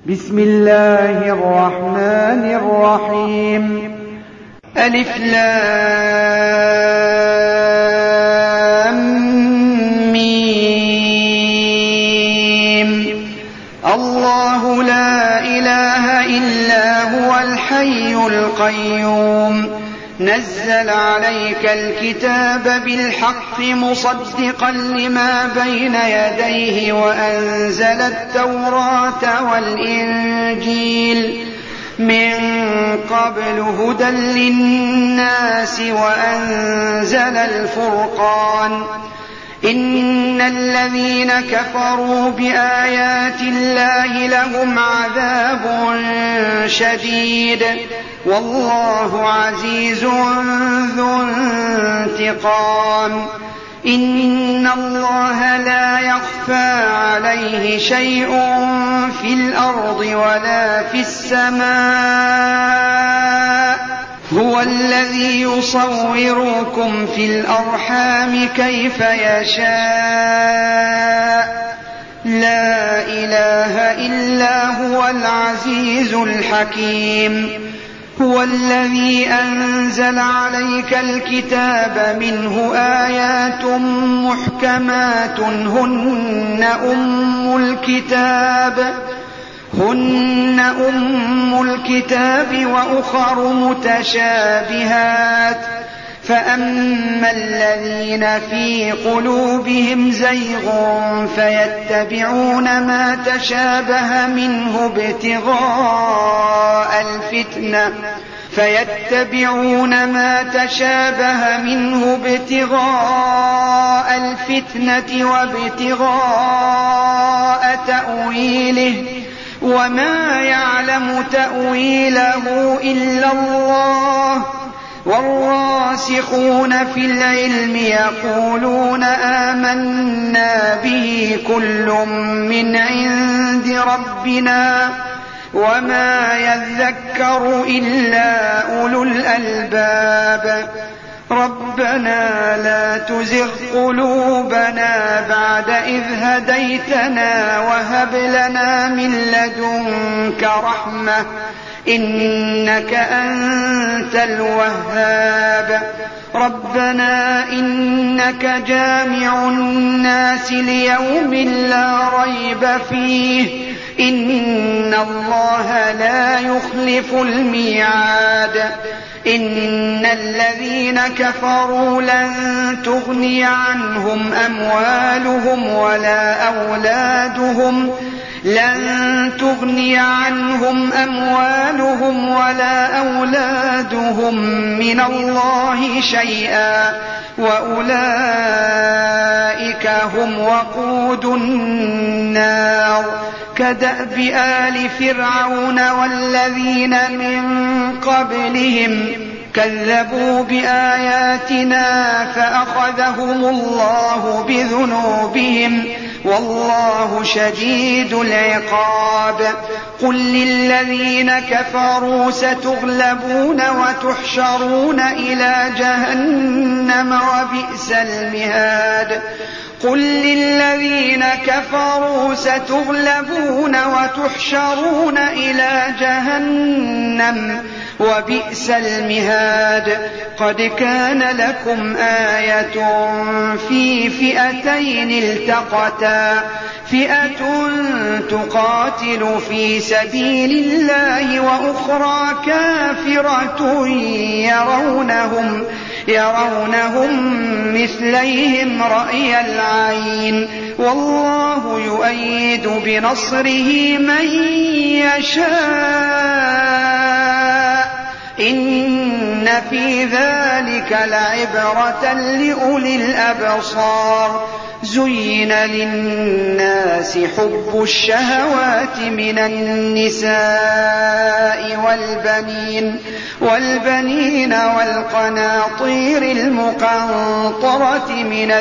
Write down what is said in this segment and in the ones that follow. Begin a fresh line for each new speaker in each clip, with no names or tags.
بسم الله الرحمن الرحيم. ألف لام ميم. الله لا إله إلا هو الحي القيوم نزل عليك الكتاب بالحق مصدقا لما بين يديه وأنزل التوراة والإنجيل من قبل هدى للناس وأنزل الفرقان إن الذين كفروا بآيات الله لهم عذاب شديد والله عزيز ذو انتقام. إن الله لا يخفى عليه شيء في الأرض ولا في السماء هو الذي يصوركم في الأرحام كيف يشاء لا إله إلا هو العزيز الحكيم. هو الذي أنزل عليك الكتاب منه آيات محكمات هن أم الكتاب وأخر متشابهات فأما الذين في قلوبهم زيغ فيتبعون ما تشابه منه ابتغاء الفتنة وابتغاء تأويله وما يعلم تأويله إلا الله والراسخون في العلم يقولون آمنا به كل من عند ربنا وما يذكر إلا أولو الألباب. ربنا لا تزغ قلوبنا بعد إذ هديتنا وهب لنا من لدنك رحمة إنك أنت الوهاب. ربنا إنك جامع الناس ليوم لا ريب فيه إن الله لا يخلف الميعاد. إن الذين كفروا لن تغني عنهم أموالهم ولا أولادهم من الله شيئا وأولئك هم وقود النار. كدأب آل فرعون والذين من قبلهم كذبوا بآياتنا فأخذهم الله بذنوبهم والله شديد العقاب. قل للذين كفروا ستغلبون وتحشرون إلى جهنم وبئس المهاد. قل للذين كفروا ستغلبون وتحشرون إلى جهنم وبئس المهاد. قد كان لكم آية في فئتين التقتا فئة تقاتل في سبيل الله وأخرى كافرة يرونهم مثليهم رأي العين والله يؤيد بنصره من يشاء إن في ذلك لعبرة لأولي الأبصار. زين للناس حب الشهوات من النساء والبنين والقناطير المقنطرة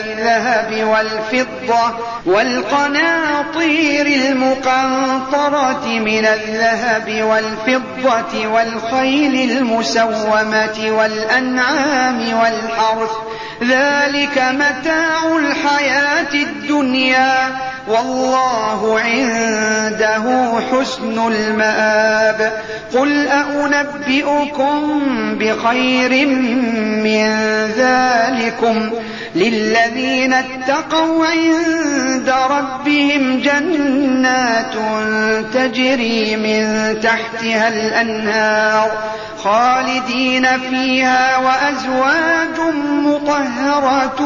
من الذهب والفضة والخيل المسومة والأنعام والحرث ذلك متاع الحياة الدنيا والله عنده حسن المآب. قل أنبئكم بخير من ذلكم للذين اتقوا عند ربهم جنات تجري من تحتها الأنهار خالدين فيها وأزواج مطهرة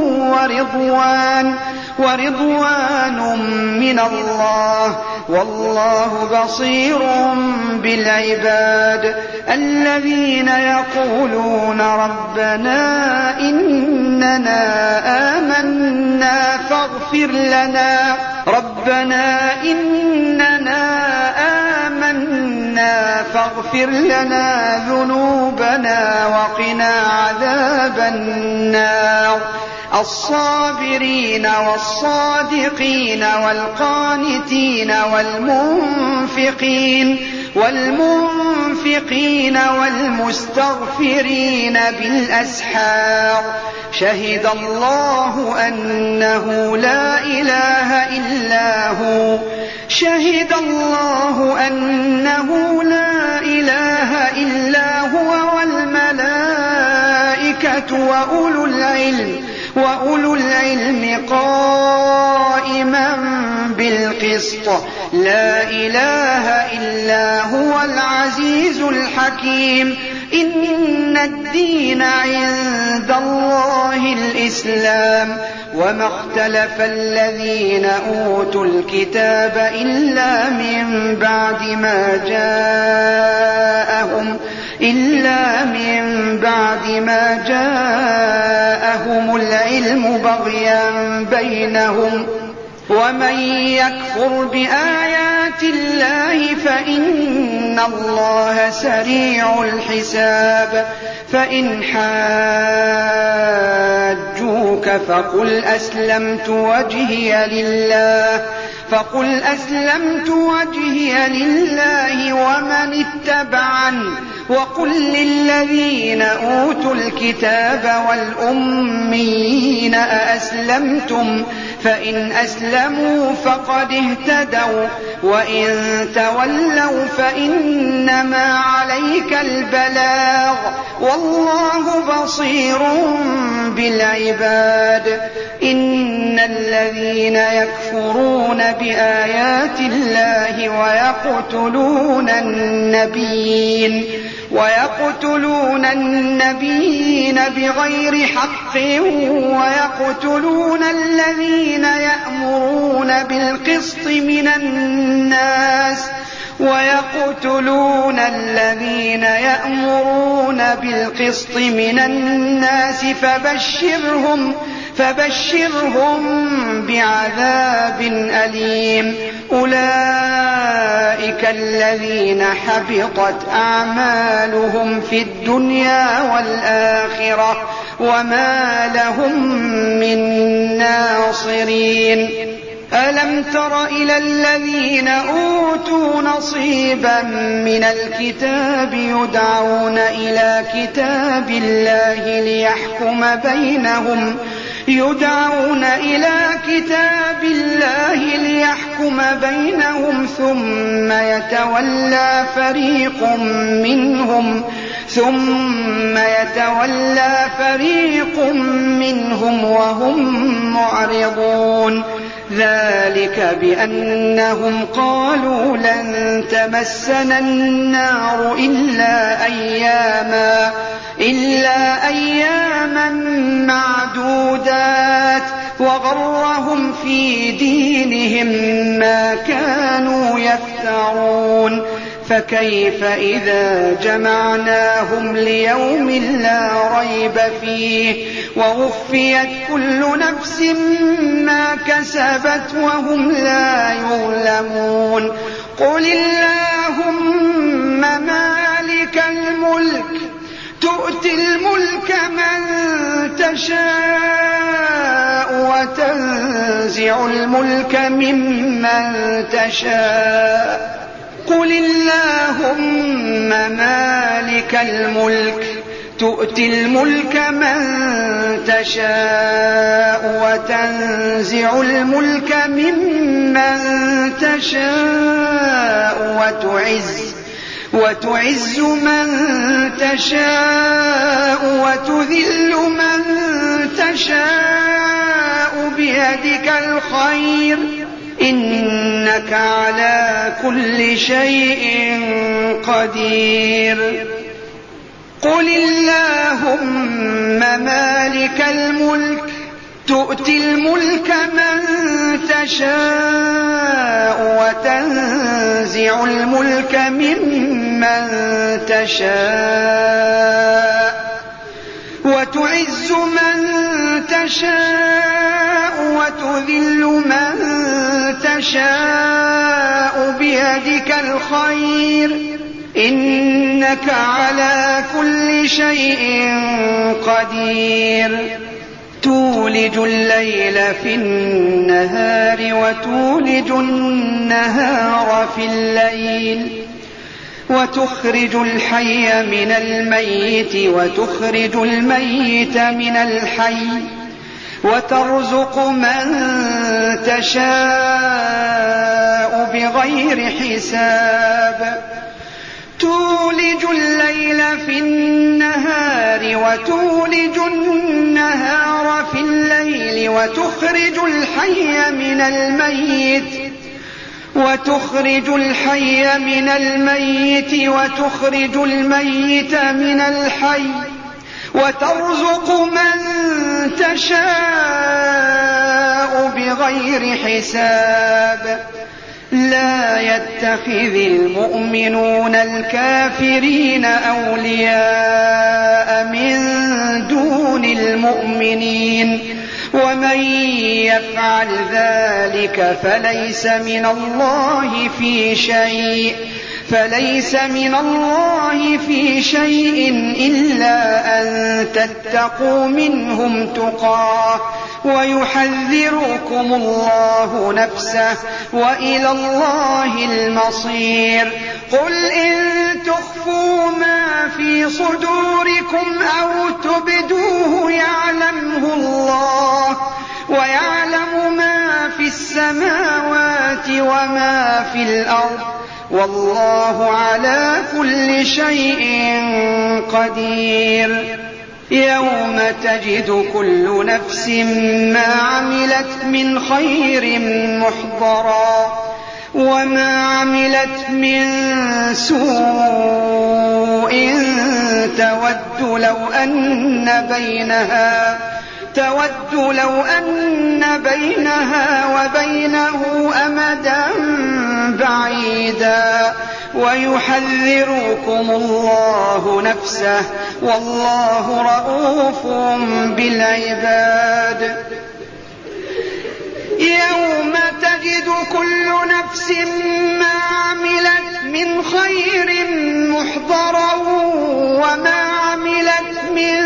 ورضوان من الله والله بصير بالعباد. الذين يقولون ربنا إننا آمنا فاغفر لنا ذنوبنا وقنا عذاب النار. الصابرين والصادقين والقانتين والمنفقين والمستغفرين بالأسحار. شهد الله أنه لا إله إلا هو والملائكة وأولو العلم قائما بالقسط. لا إله إلا هو العزيز الحكيم. إن الدين عند الله الإسلام وما اختلف الذين أوتوا الكتاب إلا من بعد ما جاءهم العلم بغيا بينهم. ومن يكفر بآيات الله فإن الله سريع الحساب. فإن حاجوك فقل أسلمت وجهي لله ومن اتبعني وقل للذين أوتوا الكتاب والأميين أأسلمتم فإن أسلموا فقد اهتدوا وإن تولوا فإنما عليك البلاغ والله بصير بالعباد. إن الذين يكفرون بآيات الله ويقتلون النبيين بغير حق ويقتلون الذين يأمرون بالقسط من الناس فبشرهم بعذاب أليم. أولئك الذين حبطت أعمالهم في الدنيا والآخرة وما لهم من ناصرين. ألم تر إلى الذين أوتوا نصيبا من الكتاب يدعون إلى كتاب الله ليحكم بينهم ثم يتولى فريق منهم وهم معرضون. ذلك بأنهم قالوا لن تمسنا النار إلا أياما معدودات وغرهم في دينهم ما كانوا يفترون. فكيف إذا جمعناهم ليوم لا ريب فيه ووفيت كل نفس ما كسبت وهم لا يظلمون. قل اللهم مالك الملك تؤتي الملك من تشاء وتنزع الملك ممن تشاء. قل اللهم مالك الملك تؤتي الملك من تشاء وتنزع الملك ممن تشاء وتعز من تشاء وتذل من تشاء بيدك الخير إنك على كل شيء قدير قل اللهم مالك الملك تؤتي الملك من تشاء وتنزع الملك ممن تشاء وتعز من تشاء وتذل من تشاء بيدك الخير إنك على كل شيء قدير تولج الليل في النهار وتولج النهار في الليل وتخرج الحي من الميت وتخرج الميت من الحي وترزق من تشاء بغير حساب تولج الليل في النهار وتولج النهار في الليل وتخرج الحي من الميت وتخرج الميت من الحي وترزق من تشاء بغير حساب لا يتخذ المؤمنون الكافرين أولياء من دون المؤمنين ومن يفعل ذلك فليس من الله في شيء إلا أن تتقوا منهم تقاه ويحذركم الله نفسه وإلى الله المصير قل إن تخفوا ما في صدوركم أو تبدوه يعلمه الله ويعلم ما في السماوات وما في الأرض والله على كل شيء قدير يوم تجد كل نفس ما عملت من خير محضرا وما عملت من سوء تود لو أن بينها وبينه أمدا بعيدا ويحذركم الله نفسه والله رءوف بالعباد يوم تجد كل نفس ما عملت من خير محضرا وما عملت من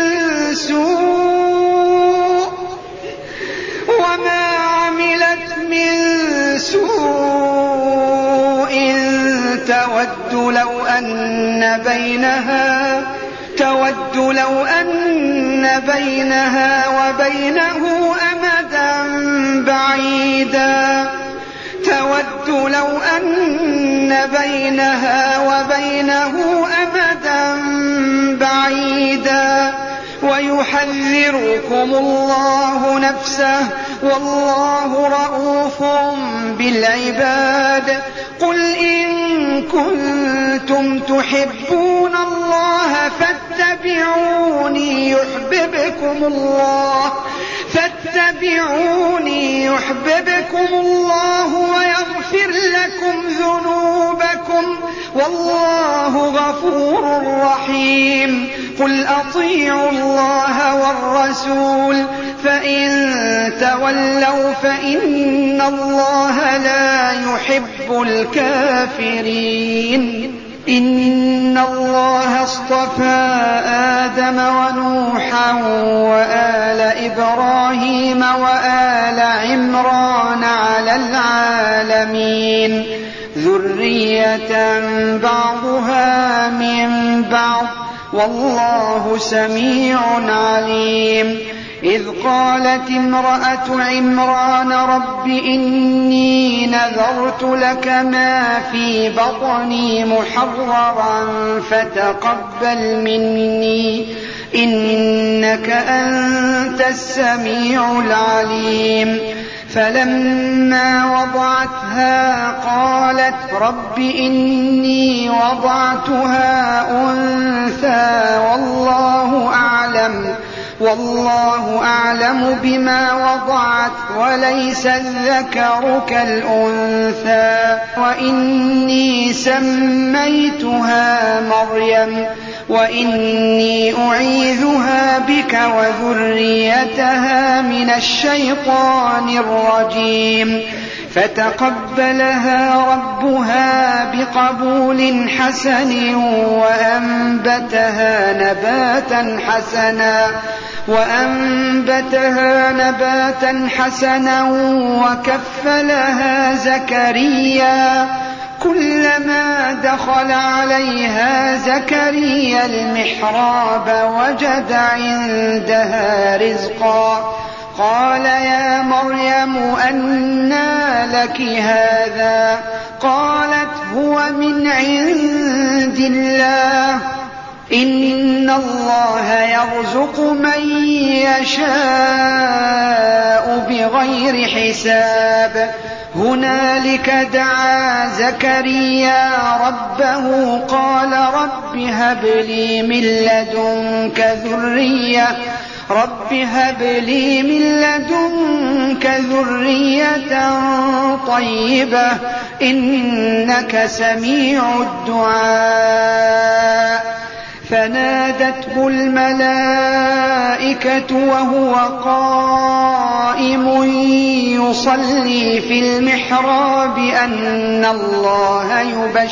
سوء تود لو أن بينها وبينه أمدا بعيدا ويحذركم الله نفسه والله رءوف بالعباد قل إن كنتم تحبون الله فاتبعوني يحببكم الله ويغفر لكم ذنوبكم والله غفور رحيم قل أطيعوا الله والرسول فإن تولوا فإن الله لا يحب الكافرين إن الله اصطفى آدم ونوحا وآل إبراهيم وآل عمران على العالمين ذرية بعضها من بعض والله سميع عليم. إذ قالت امرأة عمران رب إني نذرت لك ما في بطني محررا فتقبل مني إنك أنت السميع العليم. فلما وضعتها قالت رب إني وضعتها أنثى والله أعلم بما وضعت وليس الذكر كالأنثى وإني سميتها مريم وإني أعيذها بك وذريتها من الشيطان الرجيم. فتقبلها ربها بقبول حسن وأنبتها نباتا حسنا وكفلها زكريا. كلما دخل عليها زكريا المحراب وجد عندها رزقا قال يا مريم أنى لك هذا؟ قالت هو من عند الله إن الله يرزق من يشاء بغير حساب. هنالك دعا زكريا ربه قال رب هب لي من لدنك ذرية طيبة إنك سميع الدعاء. فنادته الملائكة وهو قائم يصلي في المحراب أن الله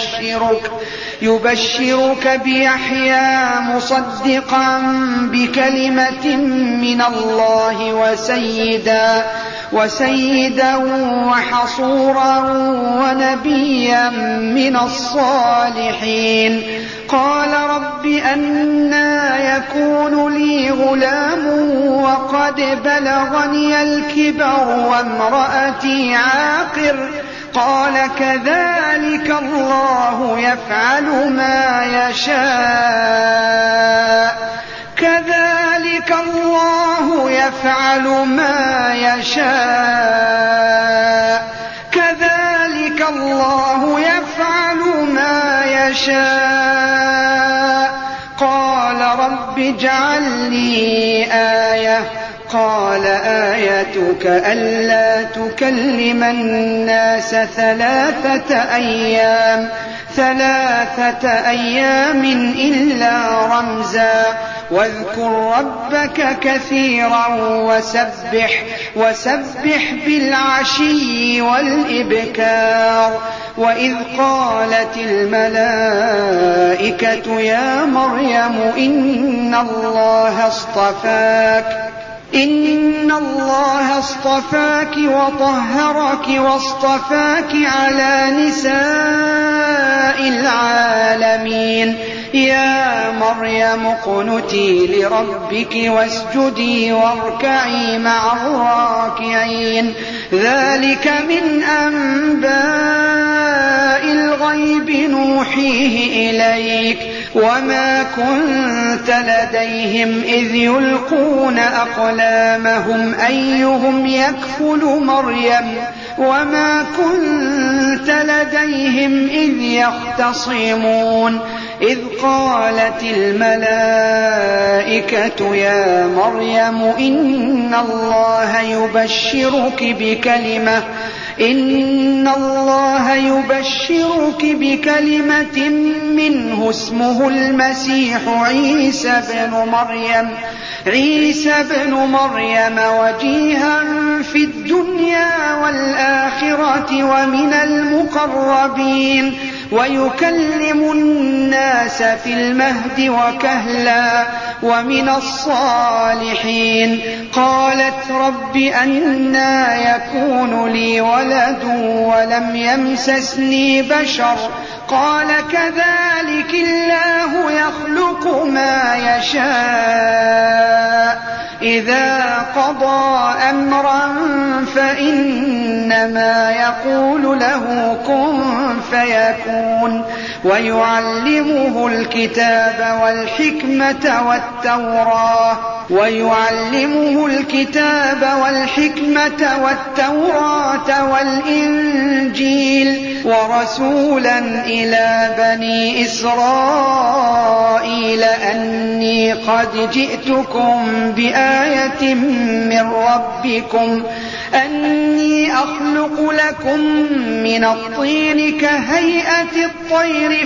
يبشرك بيحيى مصدقا بكلمة من الله وسيدا وحصورا ونبيا من الصالحين. قال رب أنى يكون لي غلام وقد بلغني الكبر وامرأتي عاقر؟ قال كذلك الله يفعل ما يشاء قال رب اجعل لي آية. قال آيتك ألا تكلم الناس ثلاثة أيام إلا رمزا واذكر ربك كثيرا وسبح بالعشي والإبكار. وإذ قالت الملائكة يا مريم إن الله اصطفاك وطهرك واصطفاك على نساء العالمين. يا مريم اقنتي لربك واسجدي واركعي مع الراكعين. ذلك من أنباء الغيب نوحيه إليك وما كنت لديهم إذ يلقون أقلامهم أيهم يكفل مريم وما كنت لديهم إذ يختصمون. إذ قالت الملائكة يا مريم إن الله يبشرك بكلمة منه اسمه المسيح عيسى بن مريم وجيها في الدنيا والآخرة ومن المقربين. ويكلم الناس في المهد وكهلا ومن الصالحين. قالت رب أنى يكون لي ولد ولم يمسسني بشر قال كذلك الله يخلق ما يشاء إذا قضى أمرا فإنما يقول له كن فيكون. ويعلمه الكتاب والحكمة والإنجيل ورسولا إلى بني إسرائيل أني قد جئتكم بآية من ربكم أني أخلق لكم من الطين كهيئة الطير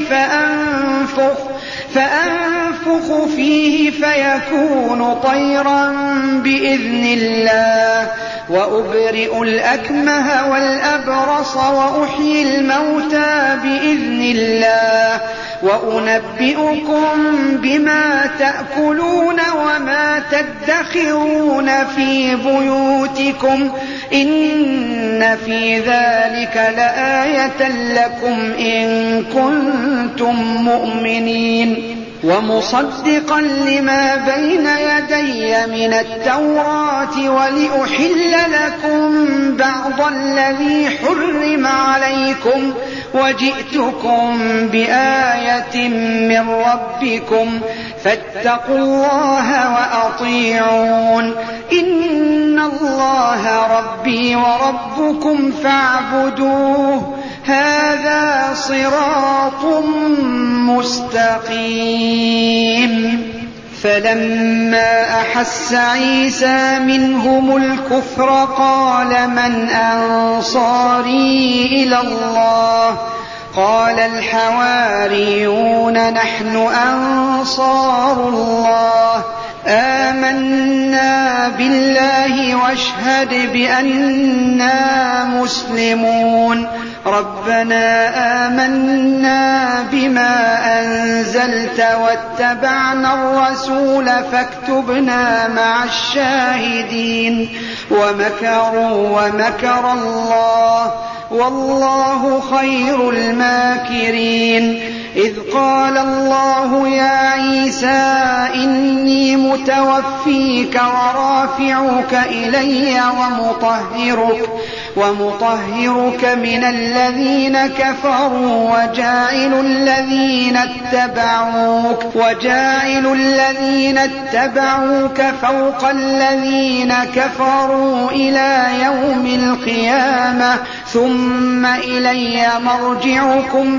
فأنفخ فيه فيكون طيرا بإذن الله وأبرئ الأكمه والأبرص وأحيي الموتى بإذن الله وأنبئكم بما تأكلون وما تدخرون في بيوتكم إن في ذلك لآية لكم إن كنتم مؤمنين. ومصدقا لما بين يدي من التوراة ولأحل لكم بعض الذي حرم عليكم وجئتكم بآية من ربكم فاتقوا الله وأطيعون إن الله ربي وربكم فاعبدوه هذا صراط مستقيم. فلما أحس عيسى منهم الكفر قال من أنصاري إلى الله قال الحواريون نحن أنصار الله آمنا بالله واشهد بأننا مسلمون. ربنا آمنا بما أنزلت واتبعنا الرسول فاكتبنا مع الشاهدين. ومكروا ومكر الله والله خير الماكرين. إذ قال الله يا عيسى إني متوفيك ورافعك إلي ومطهرك من الذين كفروا وجاعل الذين اتبعوك فوق الذين كفروا إلى يوم القيامة ثم إلي مرجعكم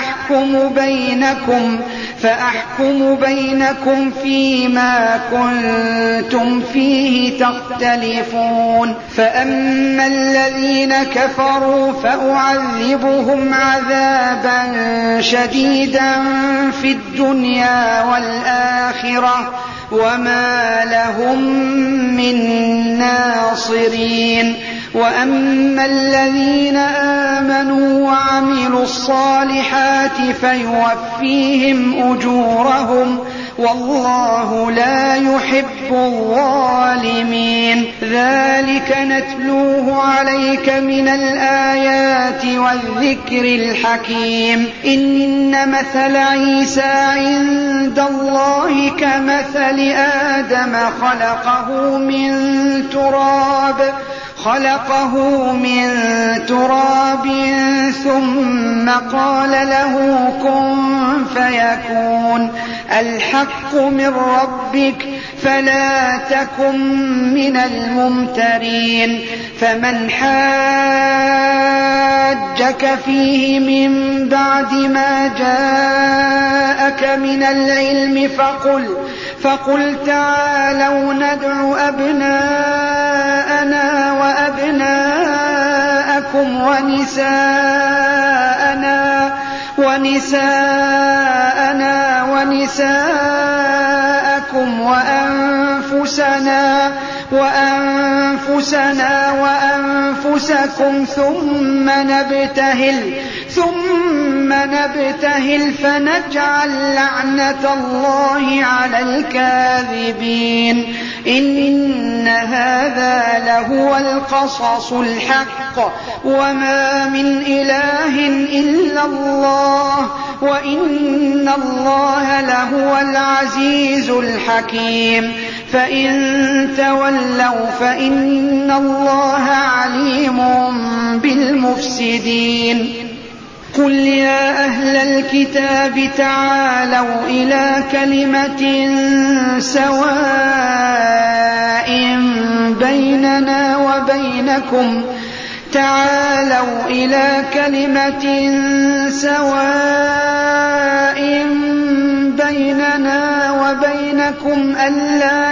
فأحكم بينكم فيما كنتم فيه تختلفون. فأما الذين كفروا فأعذبهم عذابا شديدا في الدنيا والآخرة وما لهم من ناصرين. وأما الذين آمنوا وعملوا الصالحات فيوفيهم أجورهم والله لا يحب الظالمين. ذلك نتلوه عليك من الآيات والذكر الحكيم. إن مثل عيسى عند الله كمثل آدم خلقه من تراب ثم قال له كن فيكون. الحق من ربك فلا تكن من الممترين. فمن حاجك فيه من بعد ما جاءك من العلم فقل تعالوا ندع أبناءنا وأبناءكم ونساءنا ونساءكم وأنفسكم ثم نبتهل فنجعل لعنة الله على الكاذبين إن هذا لهو القصص الحق وما من إله إلا الله وإن الله لهو العزيز الحكيم فإن تولوا فإن الله عليم بالمفسدين قل يا أهل الكتاب تعالوا إلى كلمة سواء بيننا وبينكم ألا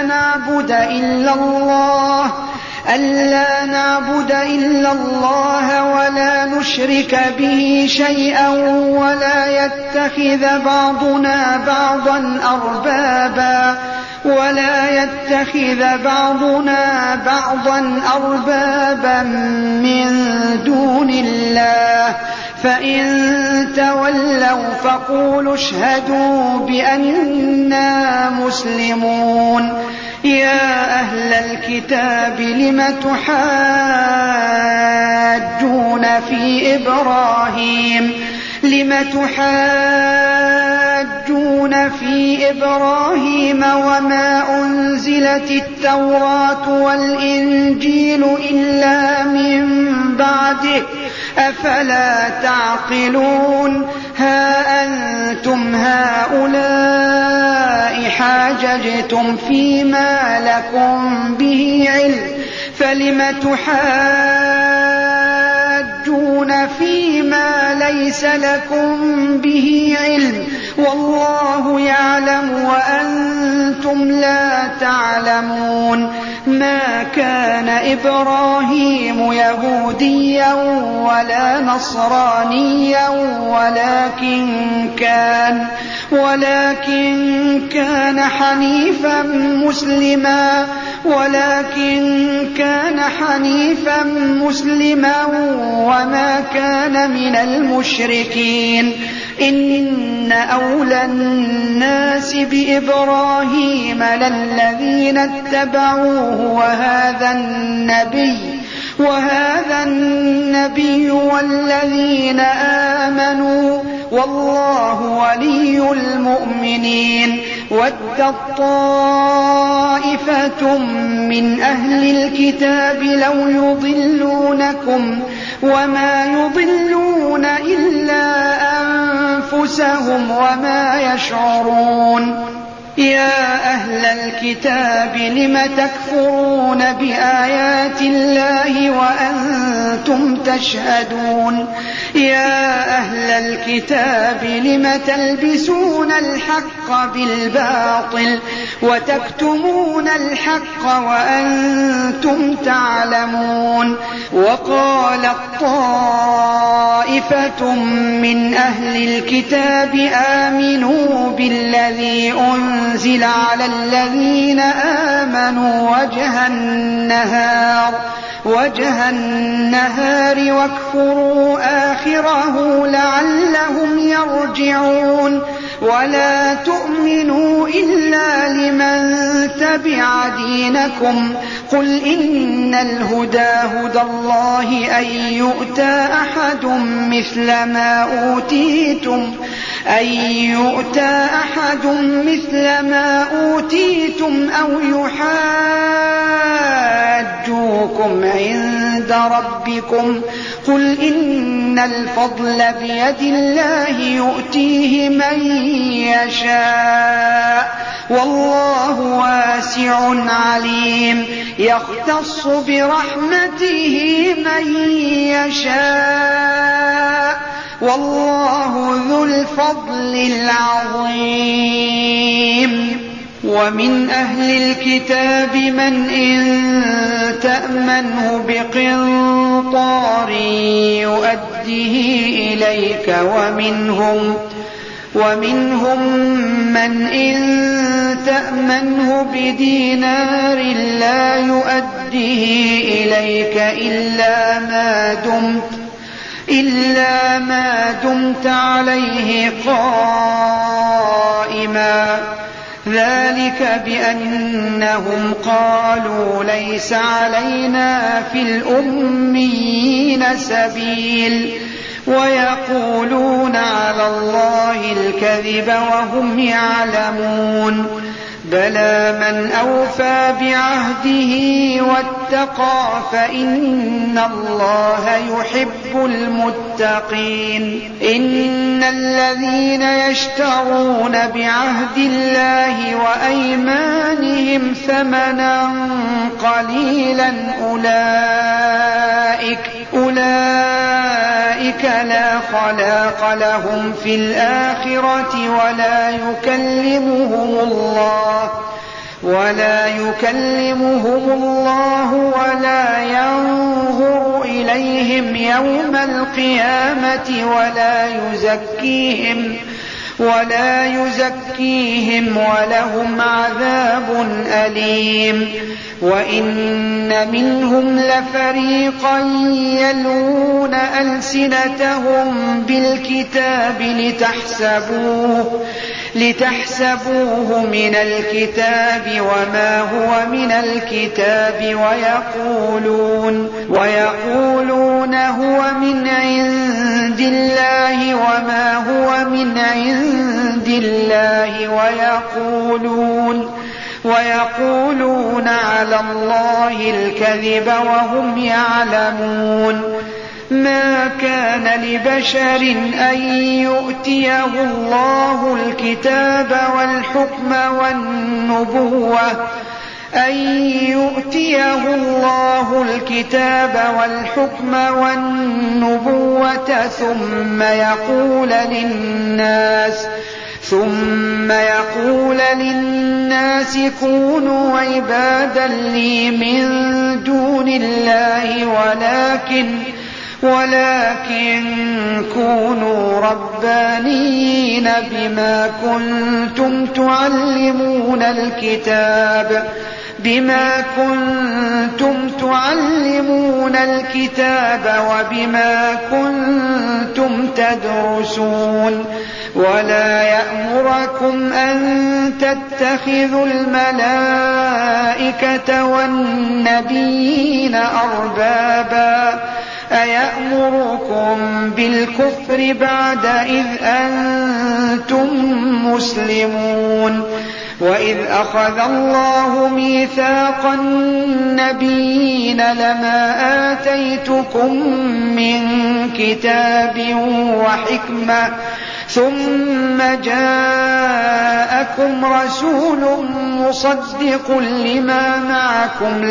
نعبد إلا الله ولا نشرك به شيئا ولا يتخذ بعضنا بعضا أربابا من دون الله فإن تولوا فقولوا اشهدوا بأننا مسلمون يا أهل الكتاب لم تحاجون في إبراهيم وما أنزلت التوراة والإنجيل إلا من بعده أفلا تعقلون ها أنتم هؤلاء حاججتم فيما لكم به علم فلم تحاجون فيما ليس لكم به علم والله يعلم وأنتم لا تعلمون ما كان إبراهيم يهوديا ولا نصرانيا ولكن كان حنيفا مسلما وما كان من المشركين إن أولى الناس بإبراهيم للذين اتبعوه وهذا النبي والذين آمنوا والله ولي المؤمنين ود طائفة من أهل الكتاب لو يضلونكم وما يضلون إلا أنفسهم وما يشعرون يا أهل الكتاب لم تكفرون بآيات الله وأنتم تشهدون يا أهل الكتاب لم تلبسون الحق بالباطل وتكتمون الحق وأنتم تعلمون وقالت طائفة من أهل الكتاب آمنوا بالذي أنزل على الذين آمنوا وجه النهار واكفروا آخره لعلهم يرجعون ولا تؤمنوا إلا لمن تبع دينكم قل إن الهدى هدى الله أن يؤتى أحد مثل ما أوتيتم أو يحاجوكم عند ربكم قل إن الفضل بيد الله يؤتيه من يشاء والله واسع عليم يختص برحمته من يشاء والله ذو الفضل العظيم ومن أهل الكتاب من إن تأمنه بقنطار يؤديه إليك ومنهم من إن تأمنه بدينار لا يؤديه إليك إلا ما دمت عليه قائما ذلك بأنهم قالوا ليس علينا في الأميين سبيل ويقولون على الله الكذب وهم يعلمون بلى من أوفى بعهده واتقى فإن الله يحب المتقين إن الذين يشترون بعهد الله وأيمانهم ثمنا قليلا أولئك لا خلاق لهم في الآخرة ولا يكلمهم الله ولا ينظر إليهم يوم القيامة ولا يزكيهم ولهم عذاب أليم وإن منهم لفريقا يلوون ألسنتهم بالكتاب لتحسبوه من الكتاب وما هو من الكتاب ويقولون هو من عند الله وما هو من عند الله ويقولون على الله الكذب وهم يعلمون ما كان لبشر أن يؤتيه الله الكتاب والحكم والنبوة ثم يقول للناس كونوا عبادا لي من دون الله ولكن كونوا ربانيين بما كنتم تعلمون الكتاب وبما كنتم تدرسون ولا يأمركم أن تتخذوا الملائكة والنبيين أربابا أيأمركم بالكفر بعد إذ أنتم مسلمون وإذ أخذ الله ميثاق النبيين لما آتيتكم من كتاب وحكمة ثم جاءكم رسول مصدق لما معكم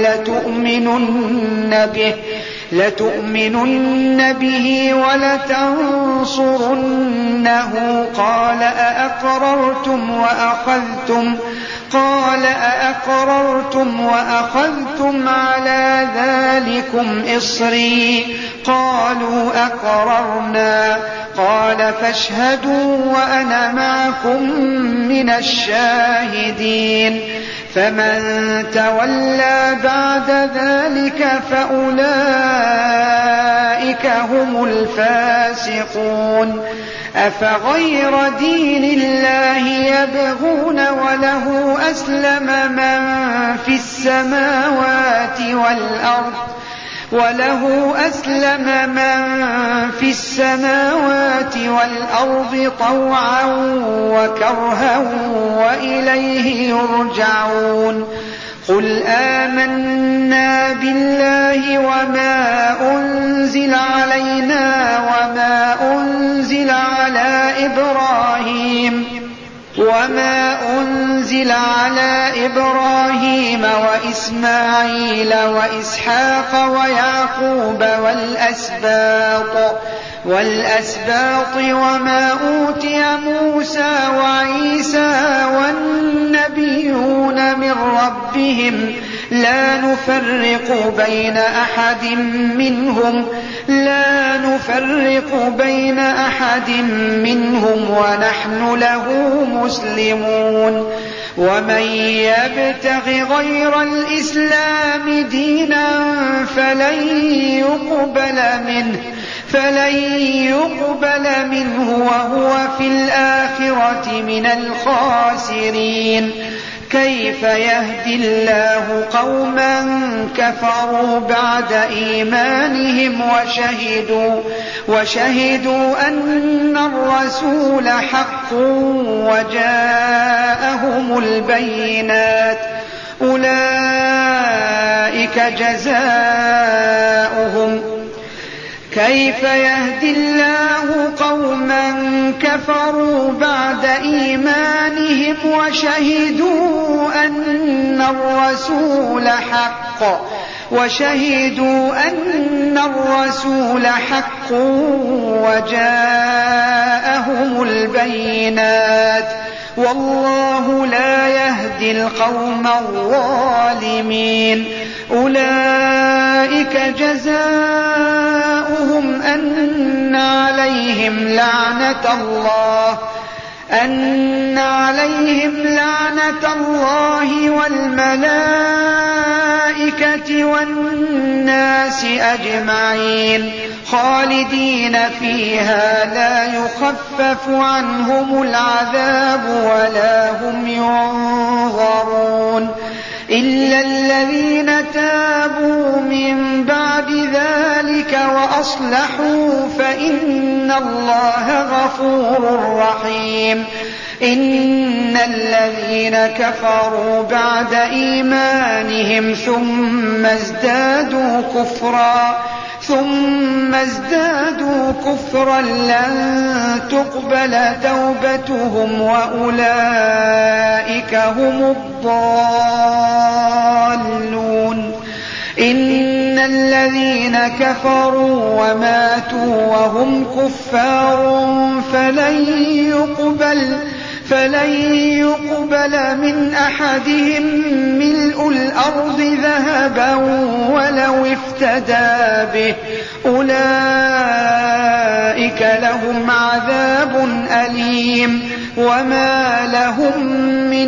لتؤمنن به ولتنصرنه قال أأقررتم وأخذتم على ذلكم إصري قالوا أقررنا قال فاشهدوا وأنا معكم من الشاهدين فمن تولى بعد ذلك فأولئك هم الفاسقون أفغير دين الله يبغون وله أسلم من في السماوات والأرض طوعا وكرها وإليه يرجعون قل آمنا بالله وما أنزل علينا وما أنزل على إبراهيم وإسماعيل وإسحاق ويعقوب والأسباط وما أوتي موسى وعيسى والنبيون من ربهم لا نفرق بين أحد منهم ونحن له مسلمون ومن يبتغ غير الإسلام دينا فلن يقبل منه وهو في الآخرة من الخاسرين. كيف يهدي الله قوما كفروا بعد إيمانهم وشهدوا أن الرسول حق وجاءهم البينات أولئك جزاؤهم. كيف يهدي الله قوما كفروا بعد إيمانهم وشهدوا أن الرسول حق وجاءهم البينات والله لا يهدي القوم الظالمين. أولئك جزاؤهم أن عليهم لعنة الله والملائكة والناس أجمعين خالدين فيها لا يخفف عنهم العذاب ولا هم ينظرون إلا الذين تابوا من بعد ذلك وأصلحوا فإن الله غفور رحيم. إن الذين كفروا بعد إيمانهم ثم ازدادوا كفرا لن تقبل توبتهم وأولئك هم الضالون. إن الذين كفروا وماتوا وهم كفار فلن يقبل من أحدهم ملء الأرض ذهبا ولو افتدى به أولئك لهم عذاب أليم وما لهم من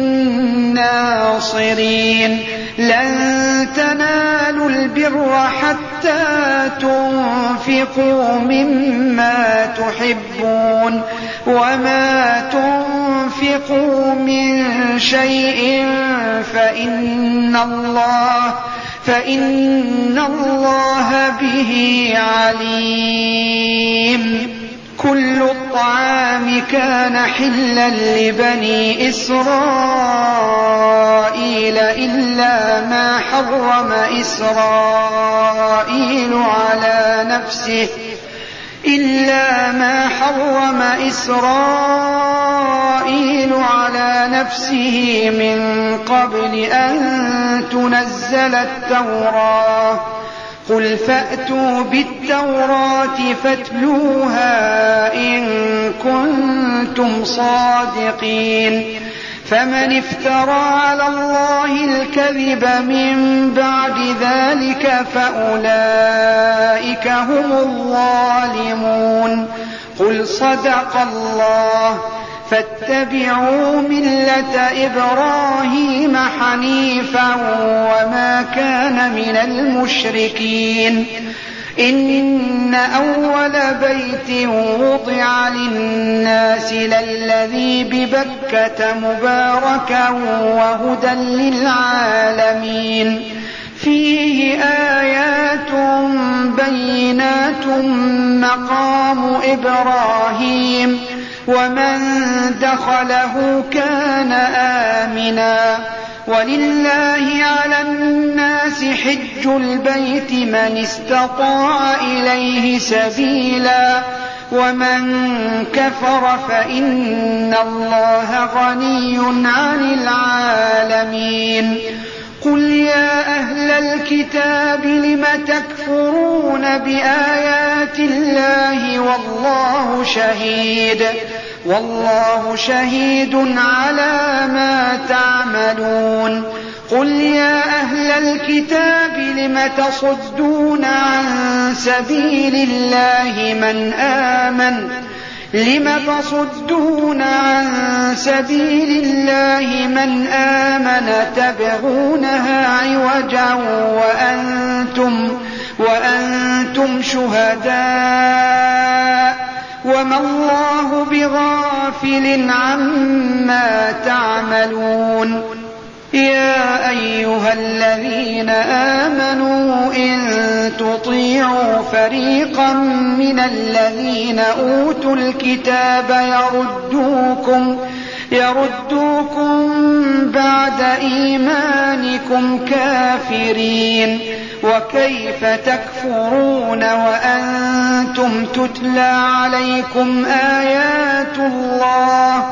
ناصرين. لن تنالوا البر حتى تنفقوا مما تحبون وما تنفقوا من شيء فإن الله به عليم. كل الطعام كان حلا لبني إسرائيل إلا ما حرم إسرائيل على نفسه من قبل أن تنزل التوراة. قل فأتوا بالتوراة فاتلوها إن كنتم صادقين. فمن افترى على الله الكذب من بعد ذلك فأولئك هم الظالمون. قل صدق الله فاتبعوا ملة إبراهيم حنيفا وما كان من المشركين. إن أول بيت وضع للناس للذي ببكة مباركا وهدى للعالمين فيه آيات بينات مقام إبراهيم ومن دخله كان آمنا ولله على الناس حج البيت من استطاع إليه سبيلا ومن كفر فإن الله غني عن العالمين. قل يا أهل الكتاب لم تكفرون بآيات الله والله شهيد على ما تعملون. قل يا أهل الكتاب لم تصدون عن سبيل الله من آمن تبغونها عوجا وأنتم شهداء وما الله بغافل عما تعملون. يا أيها الذين آمنوا إن تطيعوا فريقا من الذين أوتوا الكتاب يردوكم بعد إيمانكم كافرين. وكيف تكفرون وأنتم تتلى عليكم آيات الله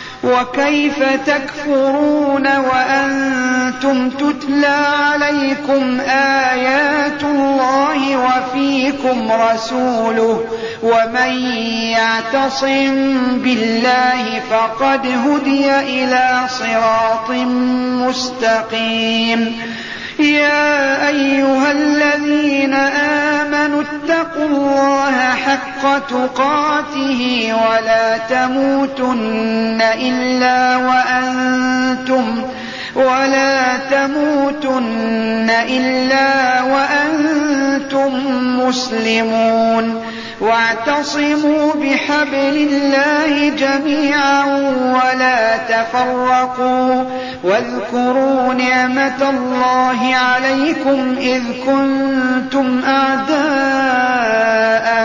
وفيكم رسوله ومن يعتصم بالله فقد هدي إلى صراط مستقيم. يا أيها الذين آمنوا اتقوا الله حق تقاته ولا تموتن إلا وأنتم مسلمون. واعتصموا بحبل الله جميعا ولا تفرقوا. واذكروا نعمة الله عليكم إذ كنتم أعداء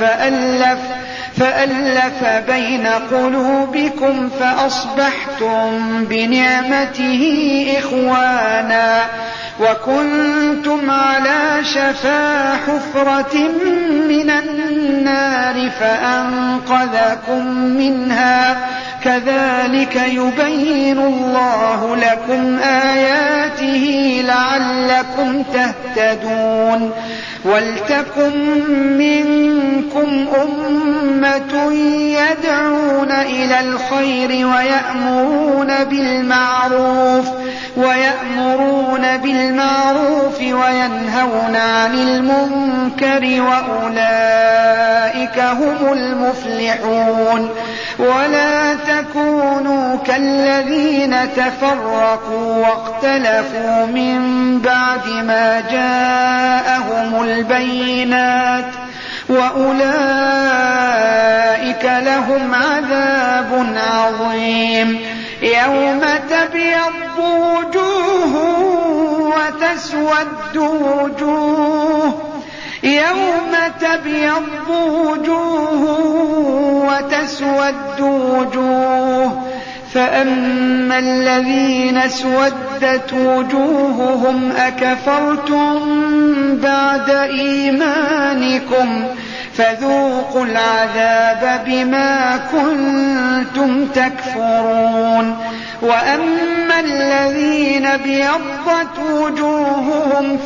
فألف بين قلوبكم فأصبحتم بنعمته إخوانا وكنتم على شفا حفرة من النار فأنقذكم منها. كذلك يبين الله لكم آياته لعلكم تهتدون. ولتكن منكم أمة يدعون إلى الخير ويأمرون بالمعروف وينهون عن المنكر وأولئك هم المفلحون. ولا تكونوا كالذين تفرقوا واختلفوا من بعد ما جاءهم البينات وأولئك لهم عذاب عظيم. يوم تبيض وجوه وتسود وجوه فأما الذين اسودت وجوههم أكفرتم بعد إيمانكم فذوقوا العذاب بما كنتم تكفرون. وأما الذين ابيضت وجوههم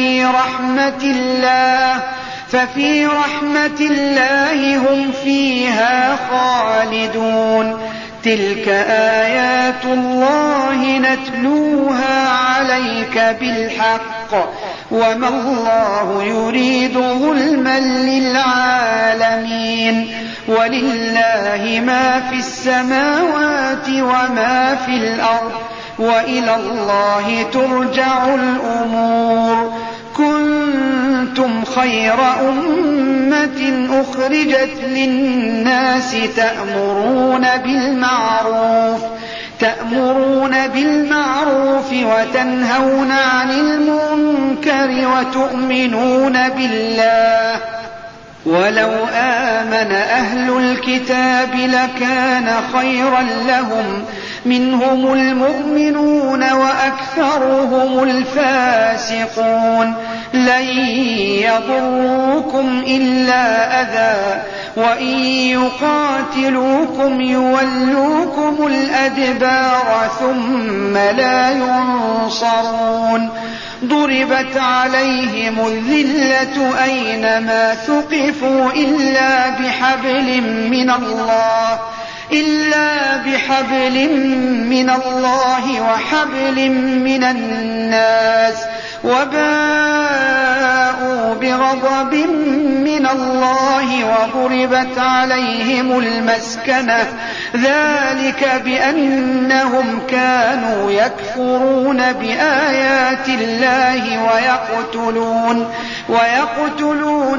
ففي رحمة الله هم فيها خالدون. تلك آيات الله نتلوها عليك بالحق وما الله يريد ظلما للعالمين. ولله ما في السماوات وما في الأرض وإلى الله ترجع الأمور. كنتم خير أمة أخرجت للناس تأمرون بالمعروف وتنهون عن المنكر وتؤمنون بالله. ولو آمن أهل الكتاب لكان خيرا لهم منهم المؤمنون وأكثرهم الفاسقون. لن يضروكم إلا أذى وإن يقاتلوكم يولوكم الأدبار ثم لا ينصرون. ضربت عليهم الذلة أينما ثقفوا إلا بحبل من الله وحبل من الناس وباءوا بغضب من الله وضربت عليهم المسكنة ذلك بأنهم كانوا يكفرون بآيات الله ويقتلون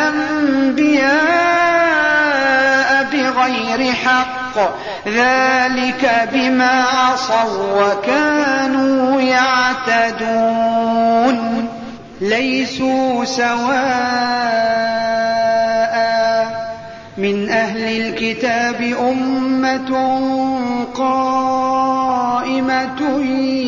الأنبياء بغير حق ذلك بما عصوا وكانوا يعتدون ليسوا سواء من أهل الكتاب أمة قائمة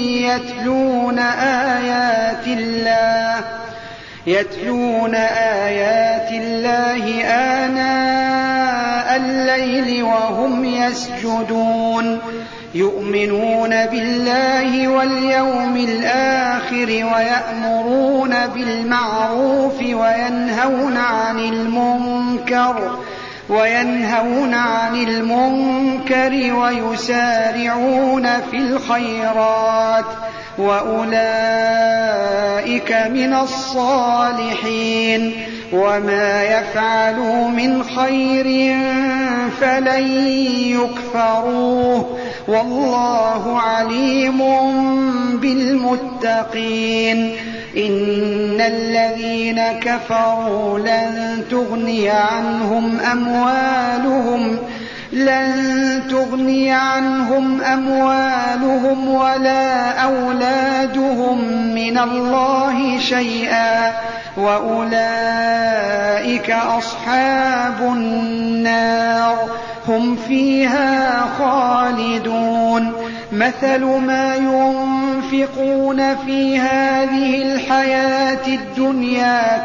يتلون آيات الله آناء الليل وهم يسجدون يؤمنون بالله واليوم الآخر ويأمرون بالمعروف وينهون عن المنكر ويسارعون في الخيرات وأولئك من الصالحين وما يفعلوا من خير فلن يكفروه والله عليم بالمتقين إن الذين كفروا لن تغني عنهم أموالهم ولا أولادهم من الله شيئا وأولئك أصحاب النار هم فيها خالدون مثل ما ينفقون في هذه الحياة الدنيا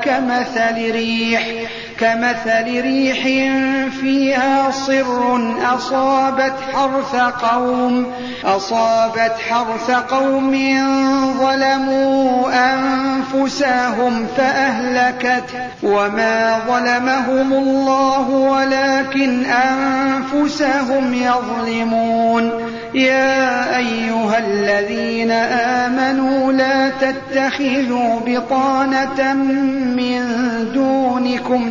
كمثل ريح فيها صر أصابت حرث قوم ظلموا أنفسهم فأهلكته وما ظلمهم الله ولكن أنفسهم يظلمون يا أيها الذين آمنوا لا تتخذوا بطانة من دونكم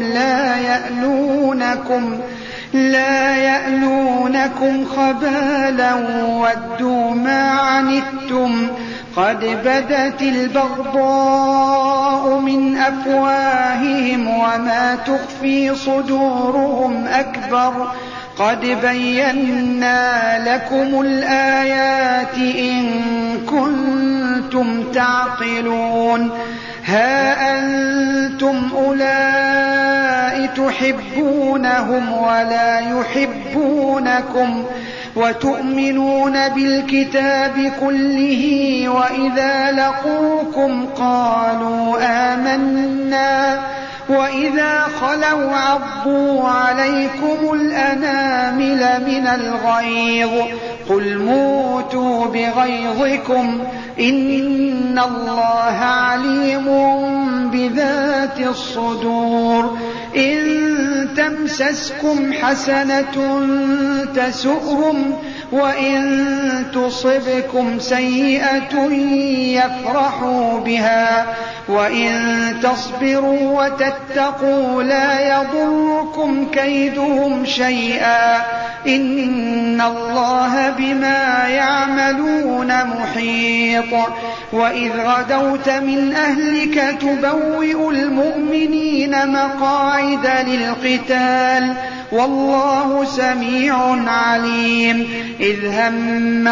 لا يألونكم خبالا ودوا ما عنتم قد بدت البغضاء من أفواههم وما تخفي صدورهم أكبر قد بينا لكم الآيات إن كنتم تعقلون ها أنتم أولئك تحبونهم ولا يحبونكم وتؤمنون بالكتاب كله وإذا لقوكم قالوا آمنا وإذا خلوا عضوا عليكم الأنامل من الغيظ قل موتوا بغيظكم إن الله عليم بذات الصدور إن تمسسكم حسنة تسؤهم وإن تصبكم سيئة يفرحوا بها وإن تصبروا وتتقوا لا يضركم كيدهم شيئا إن الله بما يعملون محيط وإذ غدوت من أهلك تبوئ المؤمنين مقاعد للقتال والله سميع عليم إذ هم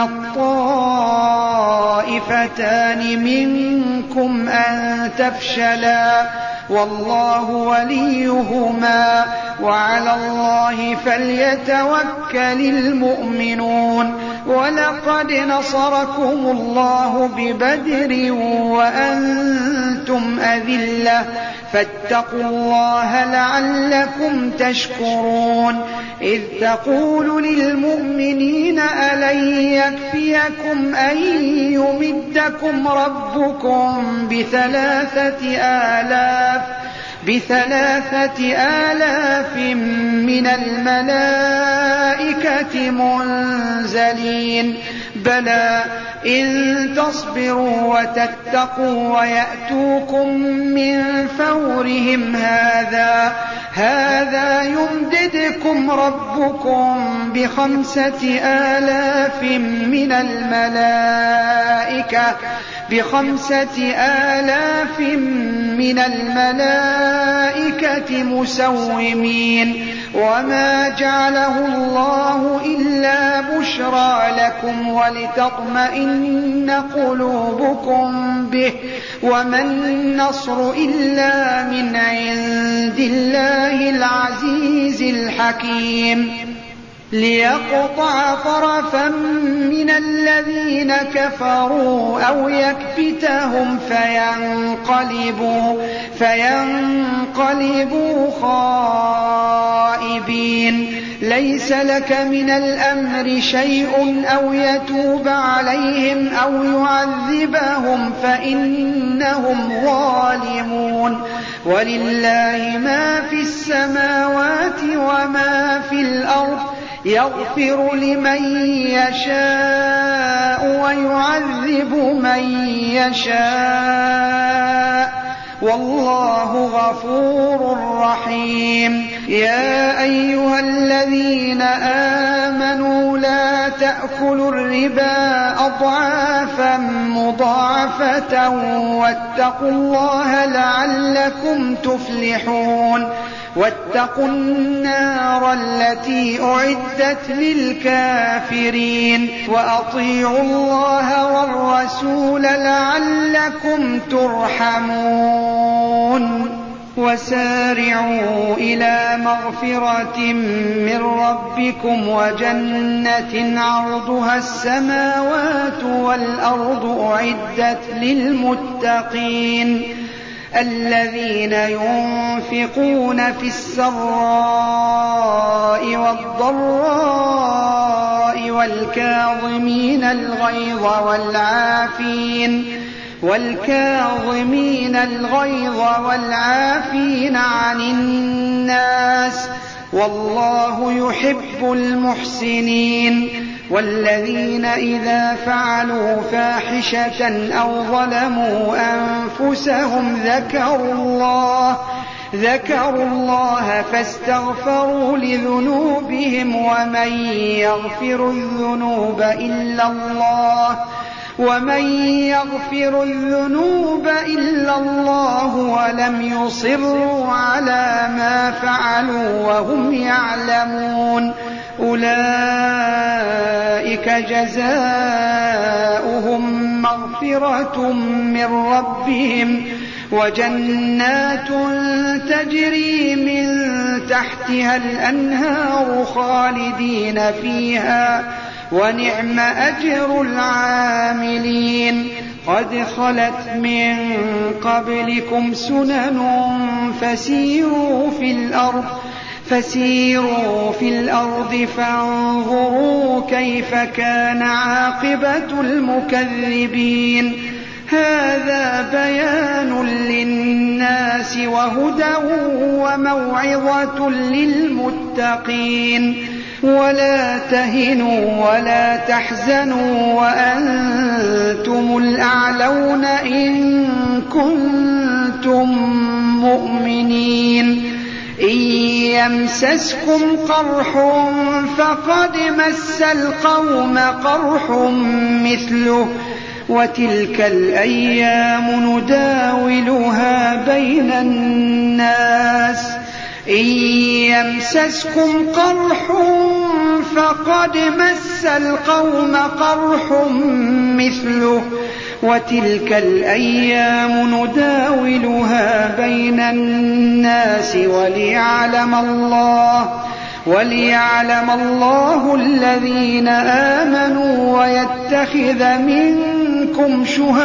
الطائفتان منكم أن تفشلا والله وليهما وعلى الله فليتوكل المؤمنون ولقد نصركم الله ببدر وأنتم أذلة فاتقوا الله لعلكم تشكرون إذ تقول للمؤمنين ألن يكفيكم أن يمدكم ربكم ب3,000 من الملائكة منزلين بلى إن تصبروا وتتقوا ويأتوكم من فورهم هذا يمددكم ربكم ب5,000 من الملائكة مسومين وما جعله الله إلا بشرى لكم ولتطمئن قلوبكم به وما النصر إلا من عند الله العزيز الحكيم ليقطع طرفا من الذين كفروا أو يكبتهم فينقلبوا خائبين ليس لك من الأمر شيء أو يتوب عليهم أو يعذبهم فإنهم ظالمون ولله ما في السماوات وما في الأرض يغفر لمن يشاء ويعذب من يشاء والله غفور رحيم يا أيها الذين آمنوا لا تأكلوا الربا أضعافا مضاعفة واتقوا الله لعلكم تفلحون واتقوا النار التي أعدت للكافرين وأطيعوا الله والرسول لعلكم ترحمون وسارعوا إلى مغفرة من ربكم وجنة عرضها السماوات والأرض أعدت للمتقين الذين ينفقون في السراء والضراء والكاظمين الغيظ والعافين عن الناس والله يحب المحسنين والذين إذا فعلوا فاحشة أو ظلموا أنفسهم ذكروا الله فاستغفروا لذنوبهم ومن يغفر الذنوب إلا الله ولم يصروا على ما فعلوا وهم يعلمون أولئك جزاؤهم مغفرة من ربهم وجنات تجري من تحتها الأنهار خالدين فيها ونعم أجر العاملين قد خلت من قبلكم سنن فسيروا في الأرض فانظروا كيف كان عاقبة المكذبين هذا بيان للناس وهدى وموعظة للمتقين ولا تهنوا ولا تحزنوا وأنتم الأعلون إن كنتم مؤمنين إن يمسسكم قرح فقد مس القوم قرح مثله وتلك الأيام نداولها بين الناس إن يمسسكم قرح فقد مس القوم قرح مثله وتلك الأيام نداولها بين الناس وليعلم الله الذين آمنوا ويتخذ منكم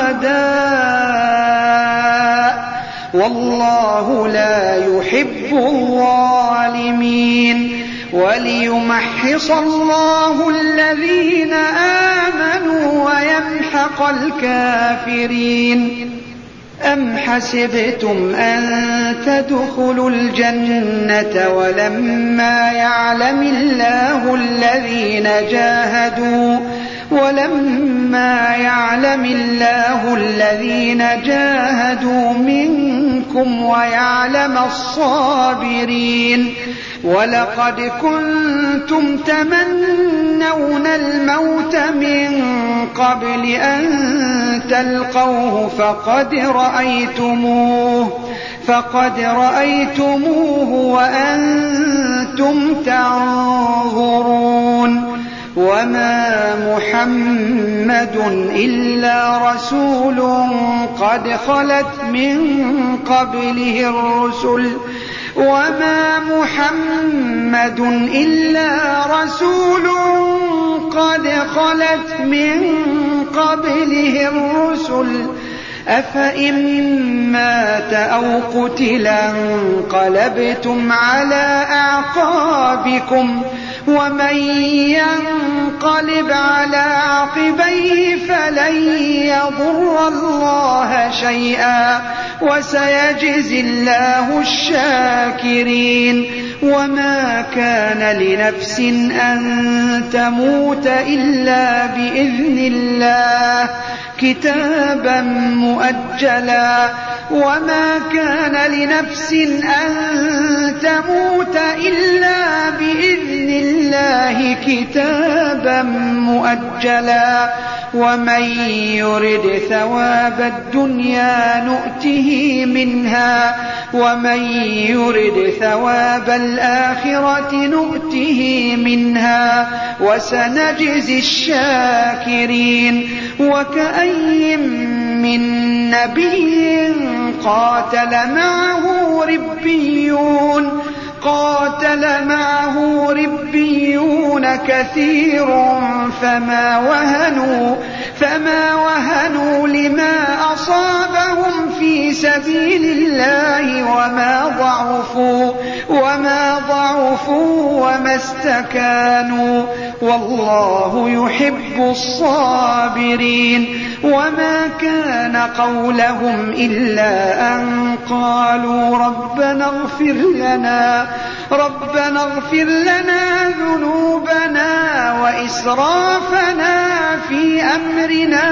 شهداء والله لا يحب الظالمين وليمحص الله الذين آمنوا ويمحق الكافرين أم حسبتم أن تدخلوا الجنة ولما يعلم الله ولما يعلم الله الذين جاهدوا منكم ويعلم الصابرين. ولقد كنتم تمنون الموت من قبل أن تلقوه فقد رأيتموه وأنتم تنظرون. وما محمد إلا رسول قد خلت من قبله الرسل أفإن مات أو قتلا انقلبتم على أعقابكم ومن ينقلب على عقبيه فلن يضر الله شيئا وسيجزي الله الشاكرين. وما كان لنفس أن تموت إلا بإذن الله كتابا مؤجلا. وما كان لنفس أن تموت إلا بإذن الله كتابا مؤجلا. ومن يرد ثواب الدنيا نؤته منها ومن يرد ثواب الآخرة نؤته منها وسنجزي الشاكرين. وكأي من نبي قاتل معه ربيون كثير فما وهنوا لما أصابهم في سبيل الله وما ضعفوا وما استكانوا والله يحب الصابرين. وما كان قولهم إلا أن قالوا ربنا اغفر لنا ذنوبنا وإسرافنا في أمرنا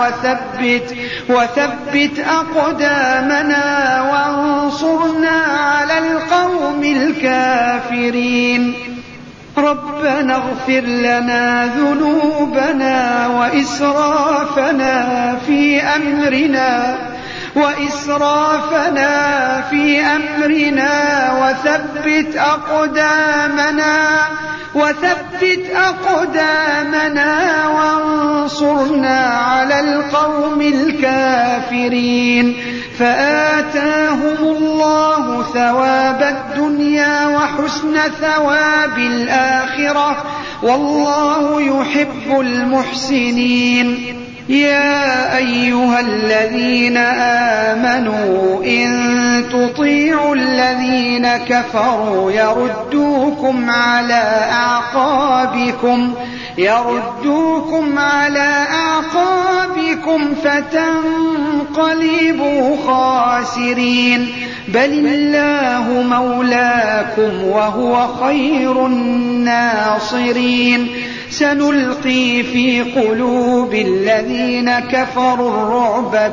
وثبت أقدامنا وانصرنا على القوم الكافرين. ربنا اغفر لنا ذنوبنا وإسرافنا في أمرنا وثبت أقدامنا وانصرنا على القوم الكافرين. فآتاهم الله ثواب الدنيا وحسن ثواب الآخرة والله يحب المحسنين. يا أيها الذين آمنوا إن تطيعوا الذين كفروا يردوكم على أعقابكم فتنقلبوا خاسرين. بل الله مولاكم وهو خير الناصرين. سنلقي في قلوب الذين كفروا الرعب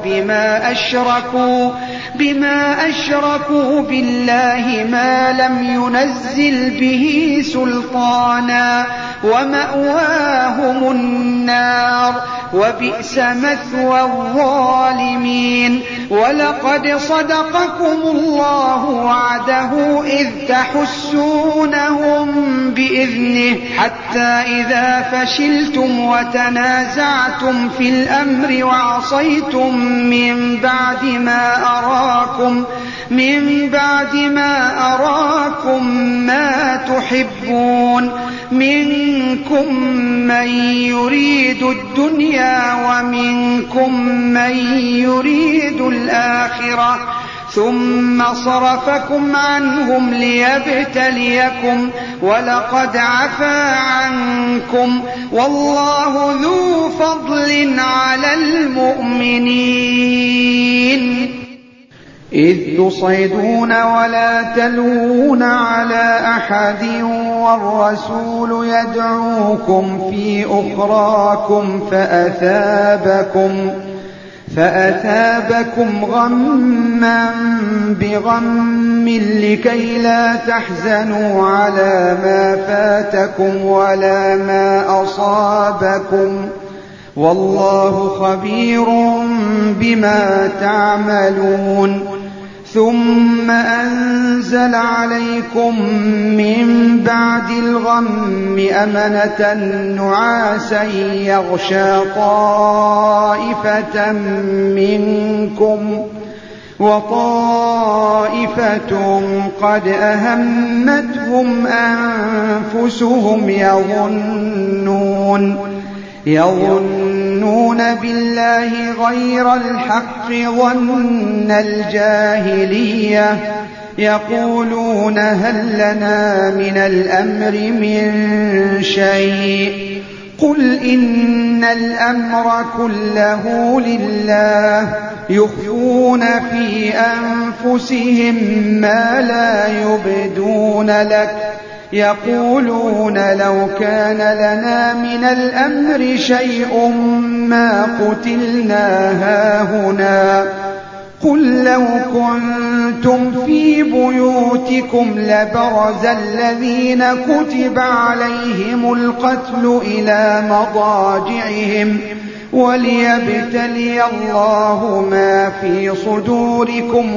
بما أشركوا بالله ما لم ينزل به سلطانا ومأواهم النار وبئس مثوى الظالمين. ولقد صدقكم الله وعده إذ تحسونهم بإذنه حتى إذا فشلتم وتنازعتم في الأمر وعصيتم من بعد ما أراكم ما تحبون منكم من يريد الدنيا ومنكم من يريد الآخرة ثم صرفكم عنهم ليبتليكم ولقد عفا عنكم والله ذو فضل على المؤمنين. إذ تصعدون ولا تلوون على أحد والرسول يدعوكم في أخراكم فأثابكم غما بغم لكي لا تحزنوا على ما فاتكم ولا ما أصابكم والله خبير بما تعملون ثم أنزل عليكم من بعد الغم أمنة نعاسا يغشى طائفة منكم وطائفة قد أهمتهم أنفسهم يظنون بالله غير الحق ظن الجاهلية يقولون هل لنا من الأمر من شيء قل إن الأمر كله لله يخفون في أنفسهم ما لا يبدون لك يقولون لو كان لنا من الأمر شيء ما قتلنا هاهنا قل لو كنتم في بيوتكم لبرز الذين كتب عليهم القتل إلى مضاجعهم وليبتلي الله ما في صدوركم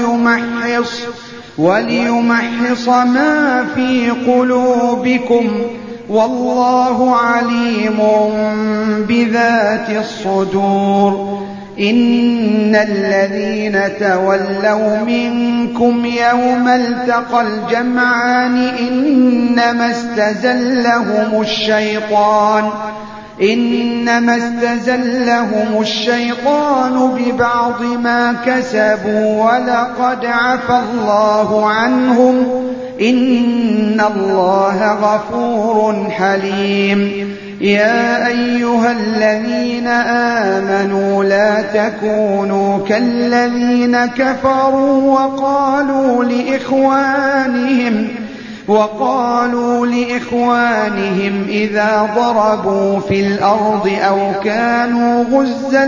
وليمحص ما في قلوبكم والله عليم بذات الصدور إن الذين تولوا منكم يوم التقى الجمعان إنما استزلهم الشيطان ببعض ما كسبوا ولقد عفى الله عنهم إن الله غفور حليم يا أيها الذين آمنوا لا تكونوا كالذين كفروا وقالوا لإخوانهم إذا ضربوا في الأرض أو كانوا غزا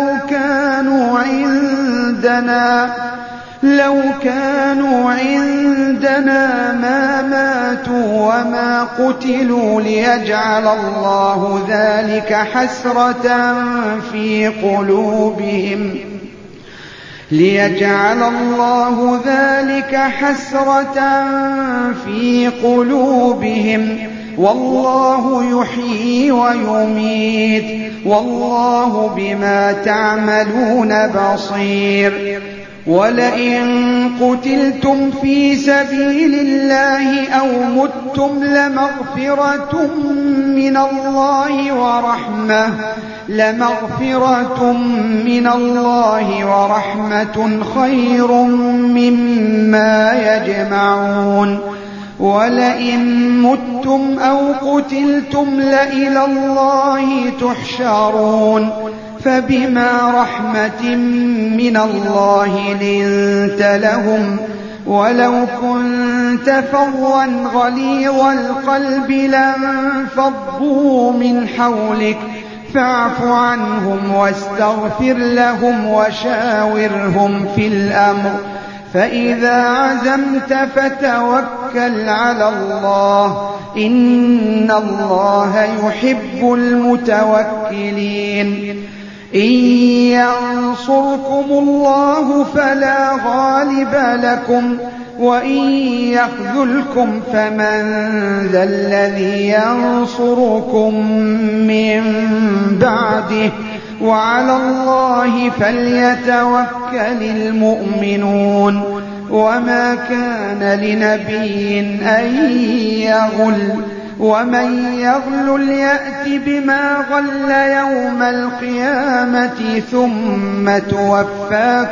لو كانوا عندنا ما ماتوا وما قتلوا ليجعل الله ذلك حسرة في قلوبهم والله يحيي ويميت والله بما تعملون بصير ولئن قتلتم في سبيل الله أو متم لمغفرة من الله ورحمة خير مما يجمعون ولئن متم أو قتلتم لإلى الله تحشرون فبما رحمة من الله لنت لهم ولو كنت فظا غليظ القلب لانفضوا من حولك فاعف عنهم واستغفر لهم وشاورهم في الأمر فإذا عزمت فتوكل على الله إن الله يحب المتوكلين إن ينصركم الله فلا غالب لكم وإن يخذلكم فمن ذا الذي ينصركم من بعده وعلى الله فليتوكل المؤمنون وما كان لنبي أن يغل ومن يغل يأت بما غل يوم القيامة ثم توفى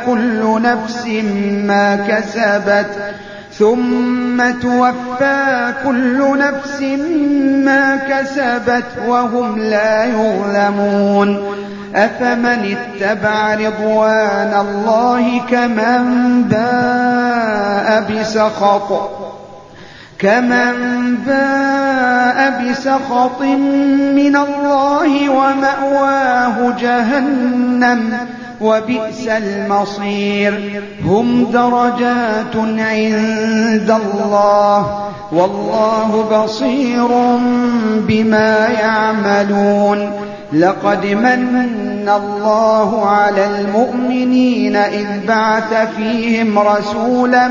كل نفس ما كسبت وهم لا يظلمون أفمن اتبع رضوان الله كمن باء بسخط كمن باء بسخط من الله ومأواه جهنم وبئس المصير هم درجات عند الله والله بصير بما يعملون لقد من الله على المؤمنين إذ بعث فيهم رسولا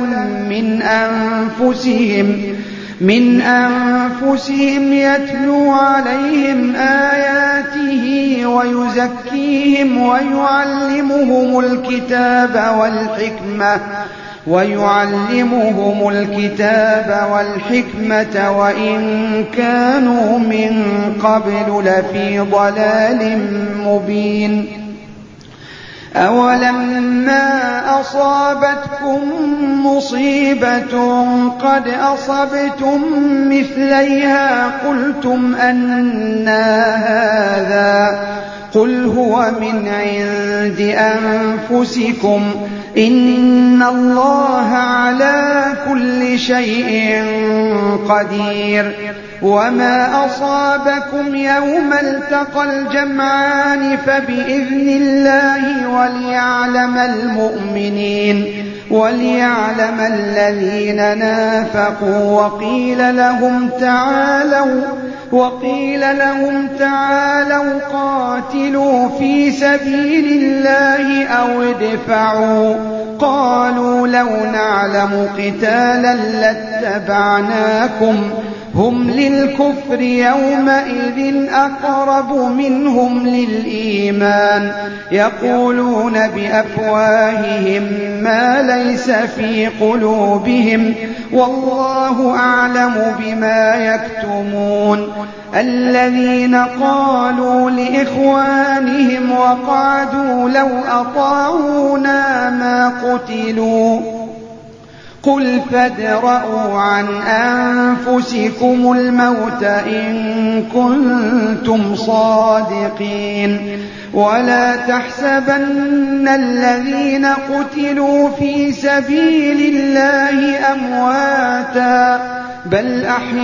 من أنفسهم يتلو عليهم آياته ويزكيهم ويعلمهم الكتاب والحكمة وإن كانوا من قبل لفي ضلال مبين أولما أصابتكم مصيبة قد أصبتم مثليها قلتم أنى هذا قل هو من عند أنفسكم إن الله على كل شيء قدير وما أصابكم يوم التقى الجمعان فبإذن الله وليعلم الذين نافقوا وقيل لهم تعالوا قاتلوا في سبيل الله أو ادفعوا قالوا لو نعلم قتالا لاتبعناكم هم للكفر يومئذ أقرب منهم للإيمان يقولون بأفواههم ما ليس في قلوبهم والله أعلم بما يكتمون الذين قالوا لإخوانهم وقعدوا لو أطاعونا ما قتلوا قل فادرءوا عن أنفسكم الموت إن كنتم صادقين ولا تحسبن الذين قتلوا في سبيل الله أمواتا بل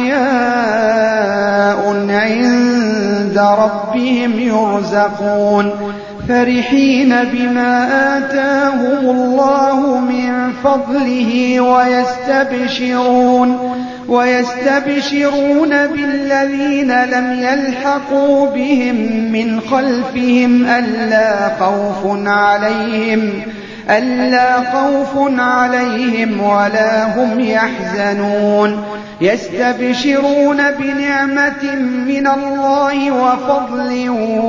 أحياء عند ربهم يرزقون فرحين بما آتاهم الله من فضله ويستبشرون بالذين لم يلحقوا بهم من خلفهم ألا خوف عليهم ولا هم يحزنون يستبشرون بنعمة من الله وفضل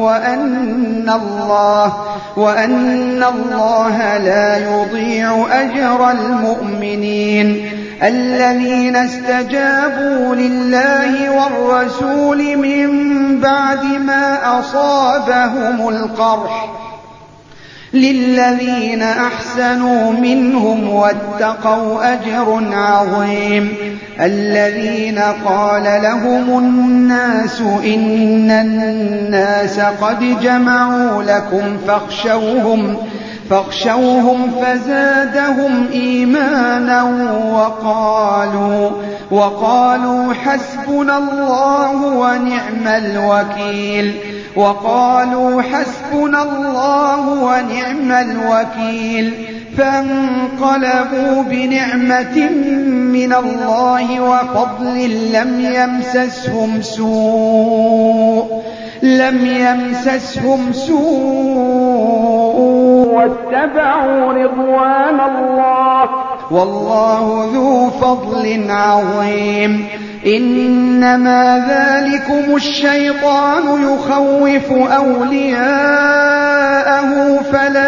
وأن الله لا يضيع أجر المؤمنين الذين استجابوا لله والرسول من بعد ما أصابهم القرح للذين أحسنوا منهم واتقوا أجر عظيم الذين قال لهم الناس إن الناس قد جمعوا لكم فاخشوهم فزادهم إيمانا وقالوا حسبنا الله ونعم الوكيل فانقلبوا بنعمة من الله وفضل لم يمسسهم سوء واتبعوا رضوان الله والله ذو فضل عظيم إنما ذلكم الشيطان يخوف أولياءه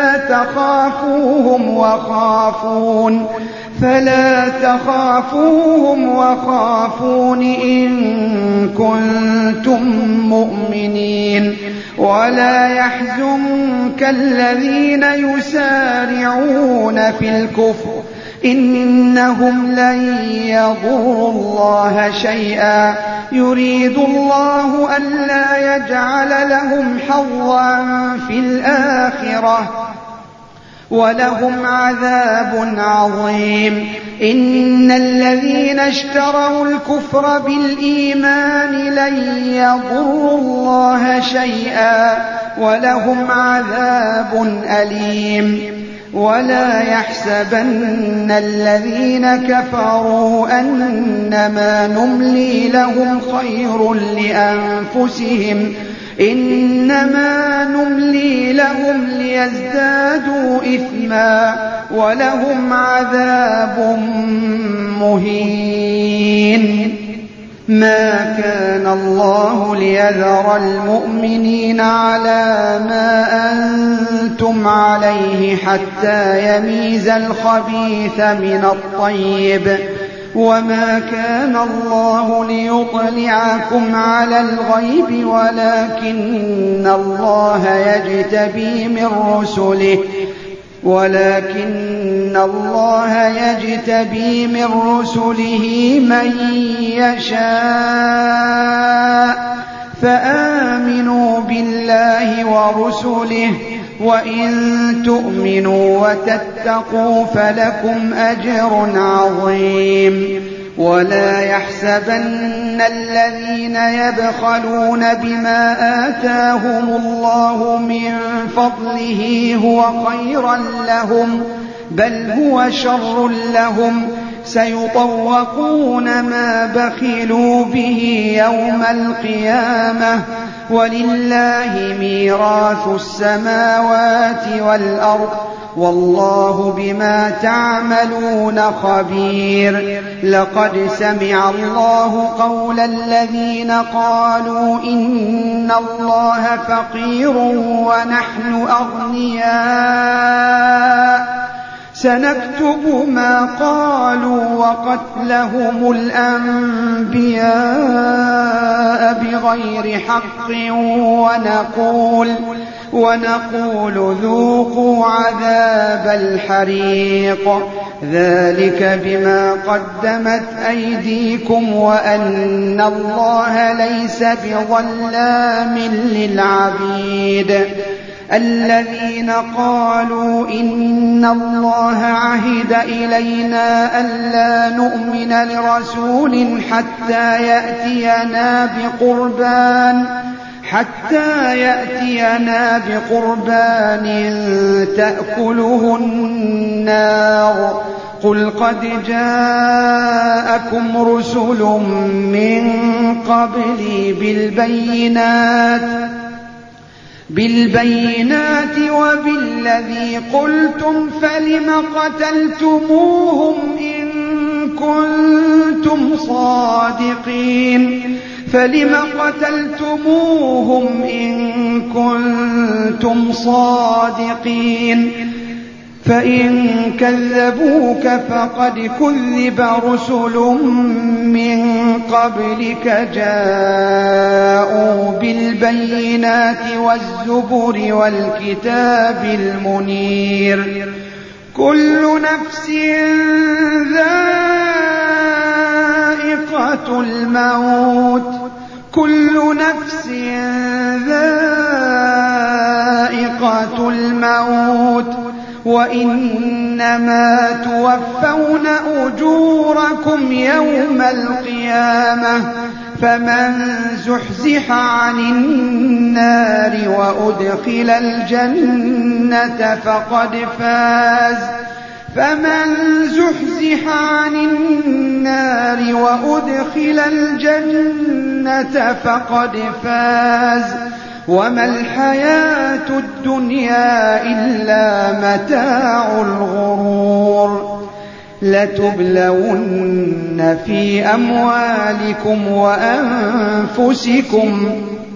فلا تخافوهم وخافون إن كنتم مؤمنين ولا يحزنك الذين يسارعون في الكفر إنهم لن يضروا الله شيئا يريد الله ألا يجعل لهم حظا في الآخرة ولهم عذاب عظيم. إن الذين اشتروا الكفر بالإيمان لن يضروا الله شيئا ولهم عذاب أليم. ولا يحسبن الذين كفروا أنما نملي لهم خير لأنفسهم إنما نملي لهم ليزدادوا إثما ولهم عذاب مهين. ما كان الله ليذر المؤمنين على ما أنتم عليه حتى يميز الخبيث من الطيب وما كان الله ليطلعكم على الغيب ولكن الله يجتبي من رسله من يشاء فآمنوا بالله ورسله وإن تؤمنوا وتتقوا فلكم أجر عظيم. ولا يحسبن الذين يبخلون بما آتاهم الله من فضله هو خيرا لهم بل هو شر لهم سيطوقون ما بخلوا به يوم القيامة ولله ميراث السماوات والأرض والله بما تعملون خبير. لقد سمع الله قول الذين قالوا إن الله فقير ونحن أغنياء سنكتب ما قالوا وقتلهم الأنبياء بغير حق ونقول ذوقوا عذاب الحريق ذلك بما قدمت أيديكم وأن الله ليس بظلام للعبيد. الذين قالوا إن الله عهد إلينا ألا نؤمن لرسول حتى يأتينا بقربان تأكله النار قل قد جاءكم رسل من قبلي بالبينات وبالذي قلتم فلم قتلتموهم إن كنتم صادقين فإن كذبوك فقد كذب رسل من قبلك جاءوا بالبينات والزبر والكتاب المنير. كل نفس ذائقة الموت وإنما توفون أجوركم يوم القيامة فمن زحزح عن النار وأدخل الجنة فقد فاز وما الحياة الدنيا إلا متاع الغرور. لتبلون في أموالكم وأنفسكم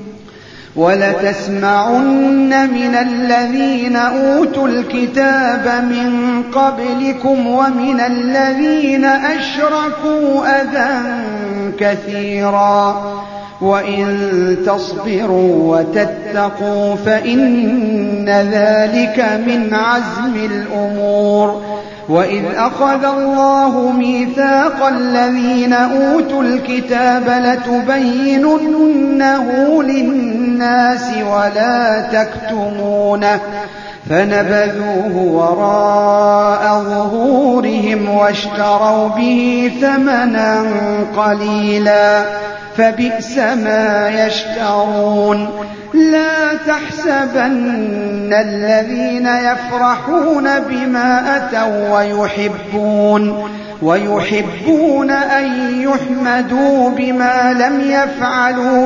ولتسمعن من الذين أوتوا الكتاب من قبلكم ومن الذين أشركوا أذى كثيرا وإن تصبروا وتتقوا فإن ذلك من عزم الأمور. وإذ أخذ الله ميثاق الذين أوتوا الكتاب لتبيننه للناس ولا تكتمونه فنبذوه وراء ظهورهم واشتروا به ثمنا قليلا فبئس ما يشترون لا تحسبن الذين يفرحون بما أتوا ويحبون أن يحمدوا بما لم يفعلوا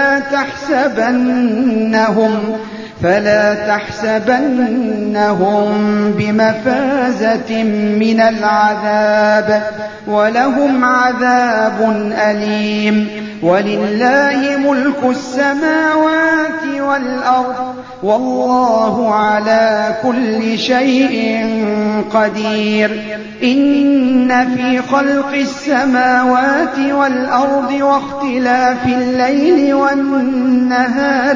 فلا تحسبنهم بمفازة من العذاب ولهم عذاب أليم ولله ملك السماوات والأرض والله على كل شيء قدير إن في خلق السماوات والأرض واختلاف الليل والنهار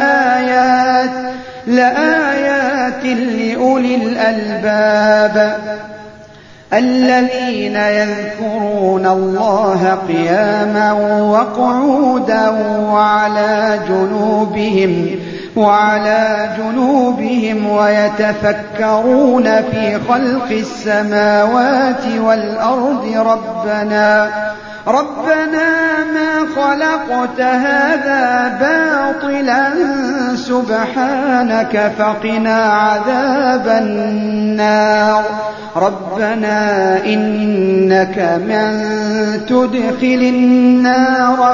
لآيات لأولي الألباب الذين يذكرون الله قياما وقعودا وعلى جنوبهم ويتفكرون في خلق السماوات والأرض ربنا ما خلقت هذا باطلا سبحانك فقنا عذاب النار ربنا إنك من تدخل النار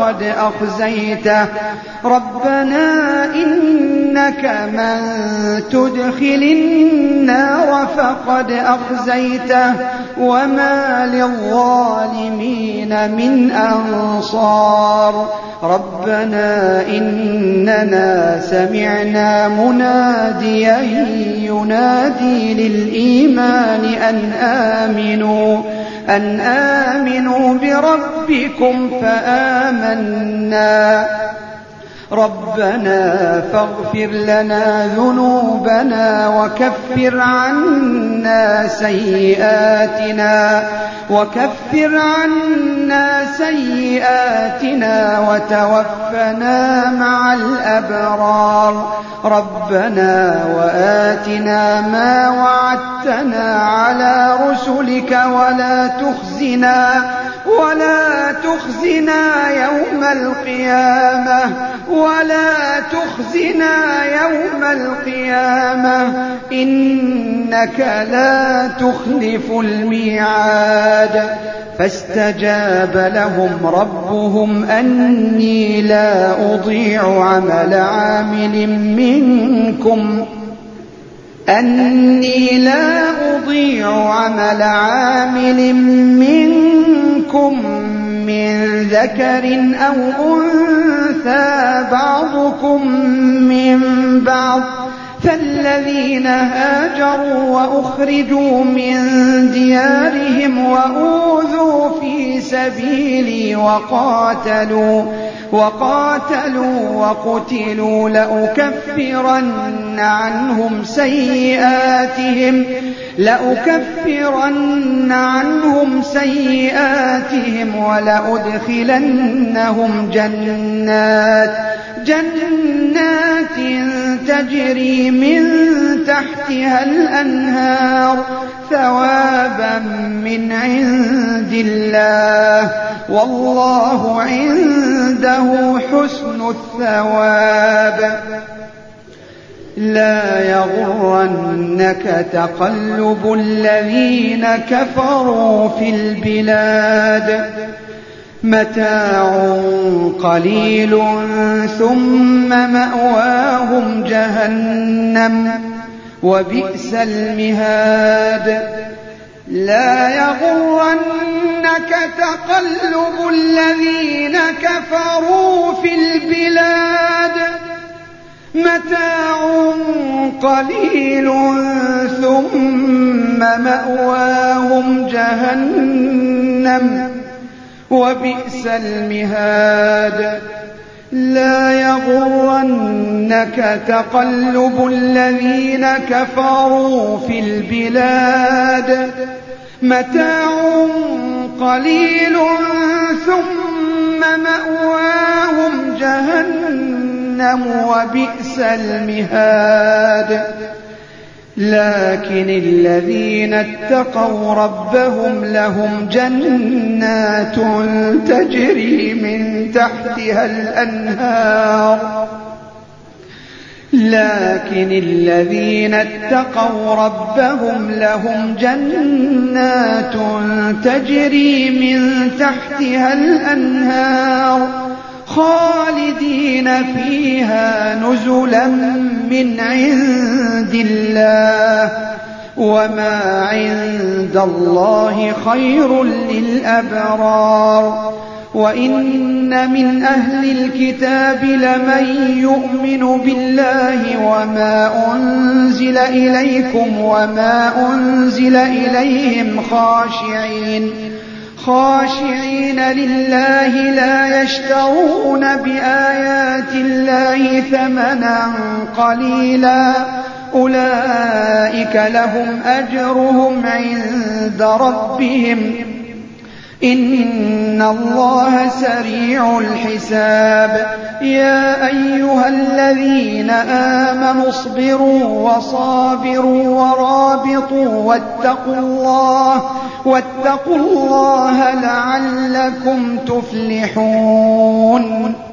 فقد أخزيته وما للظالمين من أنصار ربنا إننا سمعنا مناديا ينادي للإيمان أن آمنوا بربكم فآمنا ربنا فاغفر لنا ذنوبنا وكفر عنا سيئاتنا وتوفنا مع الأبرار ربنا وآتنا ما وعدتنا على رسلك ولا تخزنا يوم القيامة إنك لا تخلف الميعاد فاستجاب لهم ربهم أني لا أضيع عمل عامل منكم من ذكر أو أنثى بعضكم من بعض فالذين هاجروا وأخرجوا من ديارهم وأوذوا في سبيلي وقاتلوا لأكفرن عنهم سيئاتهم ولأدخلنهم جنات تجري من تحتها الأنهار ثوابا من عند الله والله عنده حسن الثواب لا يغرنك تقلب الذين كفروا في البلاد متاع قليل ثم مأواهم جهنم وبئس المهاد لا يغرنك تقلب الذين كفروا في البلاد متاع قليل ثم مأواهم جهنم وبئس المهاد لا يغرنك تقلب الذين كفروا في البلاد متاع قليل ثم مأواهم جهنم وبئس المهاد لكن الذين اتقوا ربهم لهم جنات تجري من تحتها الأنهار لكن الذين اتقوا ربهم لهم جنات تجري من تحتها الأنهار خالدين فيها نزلا من عند الله وما عند الله خير للأبرار وإن من أهل الكتاب لمن يؤمن بالله وما أنزل إليكم وما أنزل إليهم خاشعين لله لا يشترون بآيات الله ثمنا قليلا أولئك لهم أجرهم عند ربهم إن الله سريع الحساب يا أيها الذين آمنوا اصبروا وصابروا ورابطوا واتقوا الله لعلكم تفلحون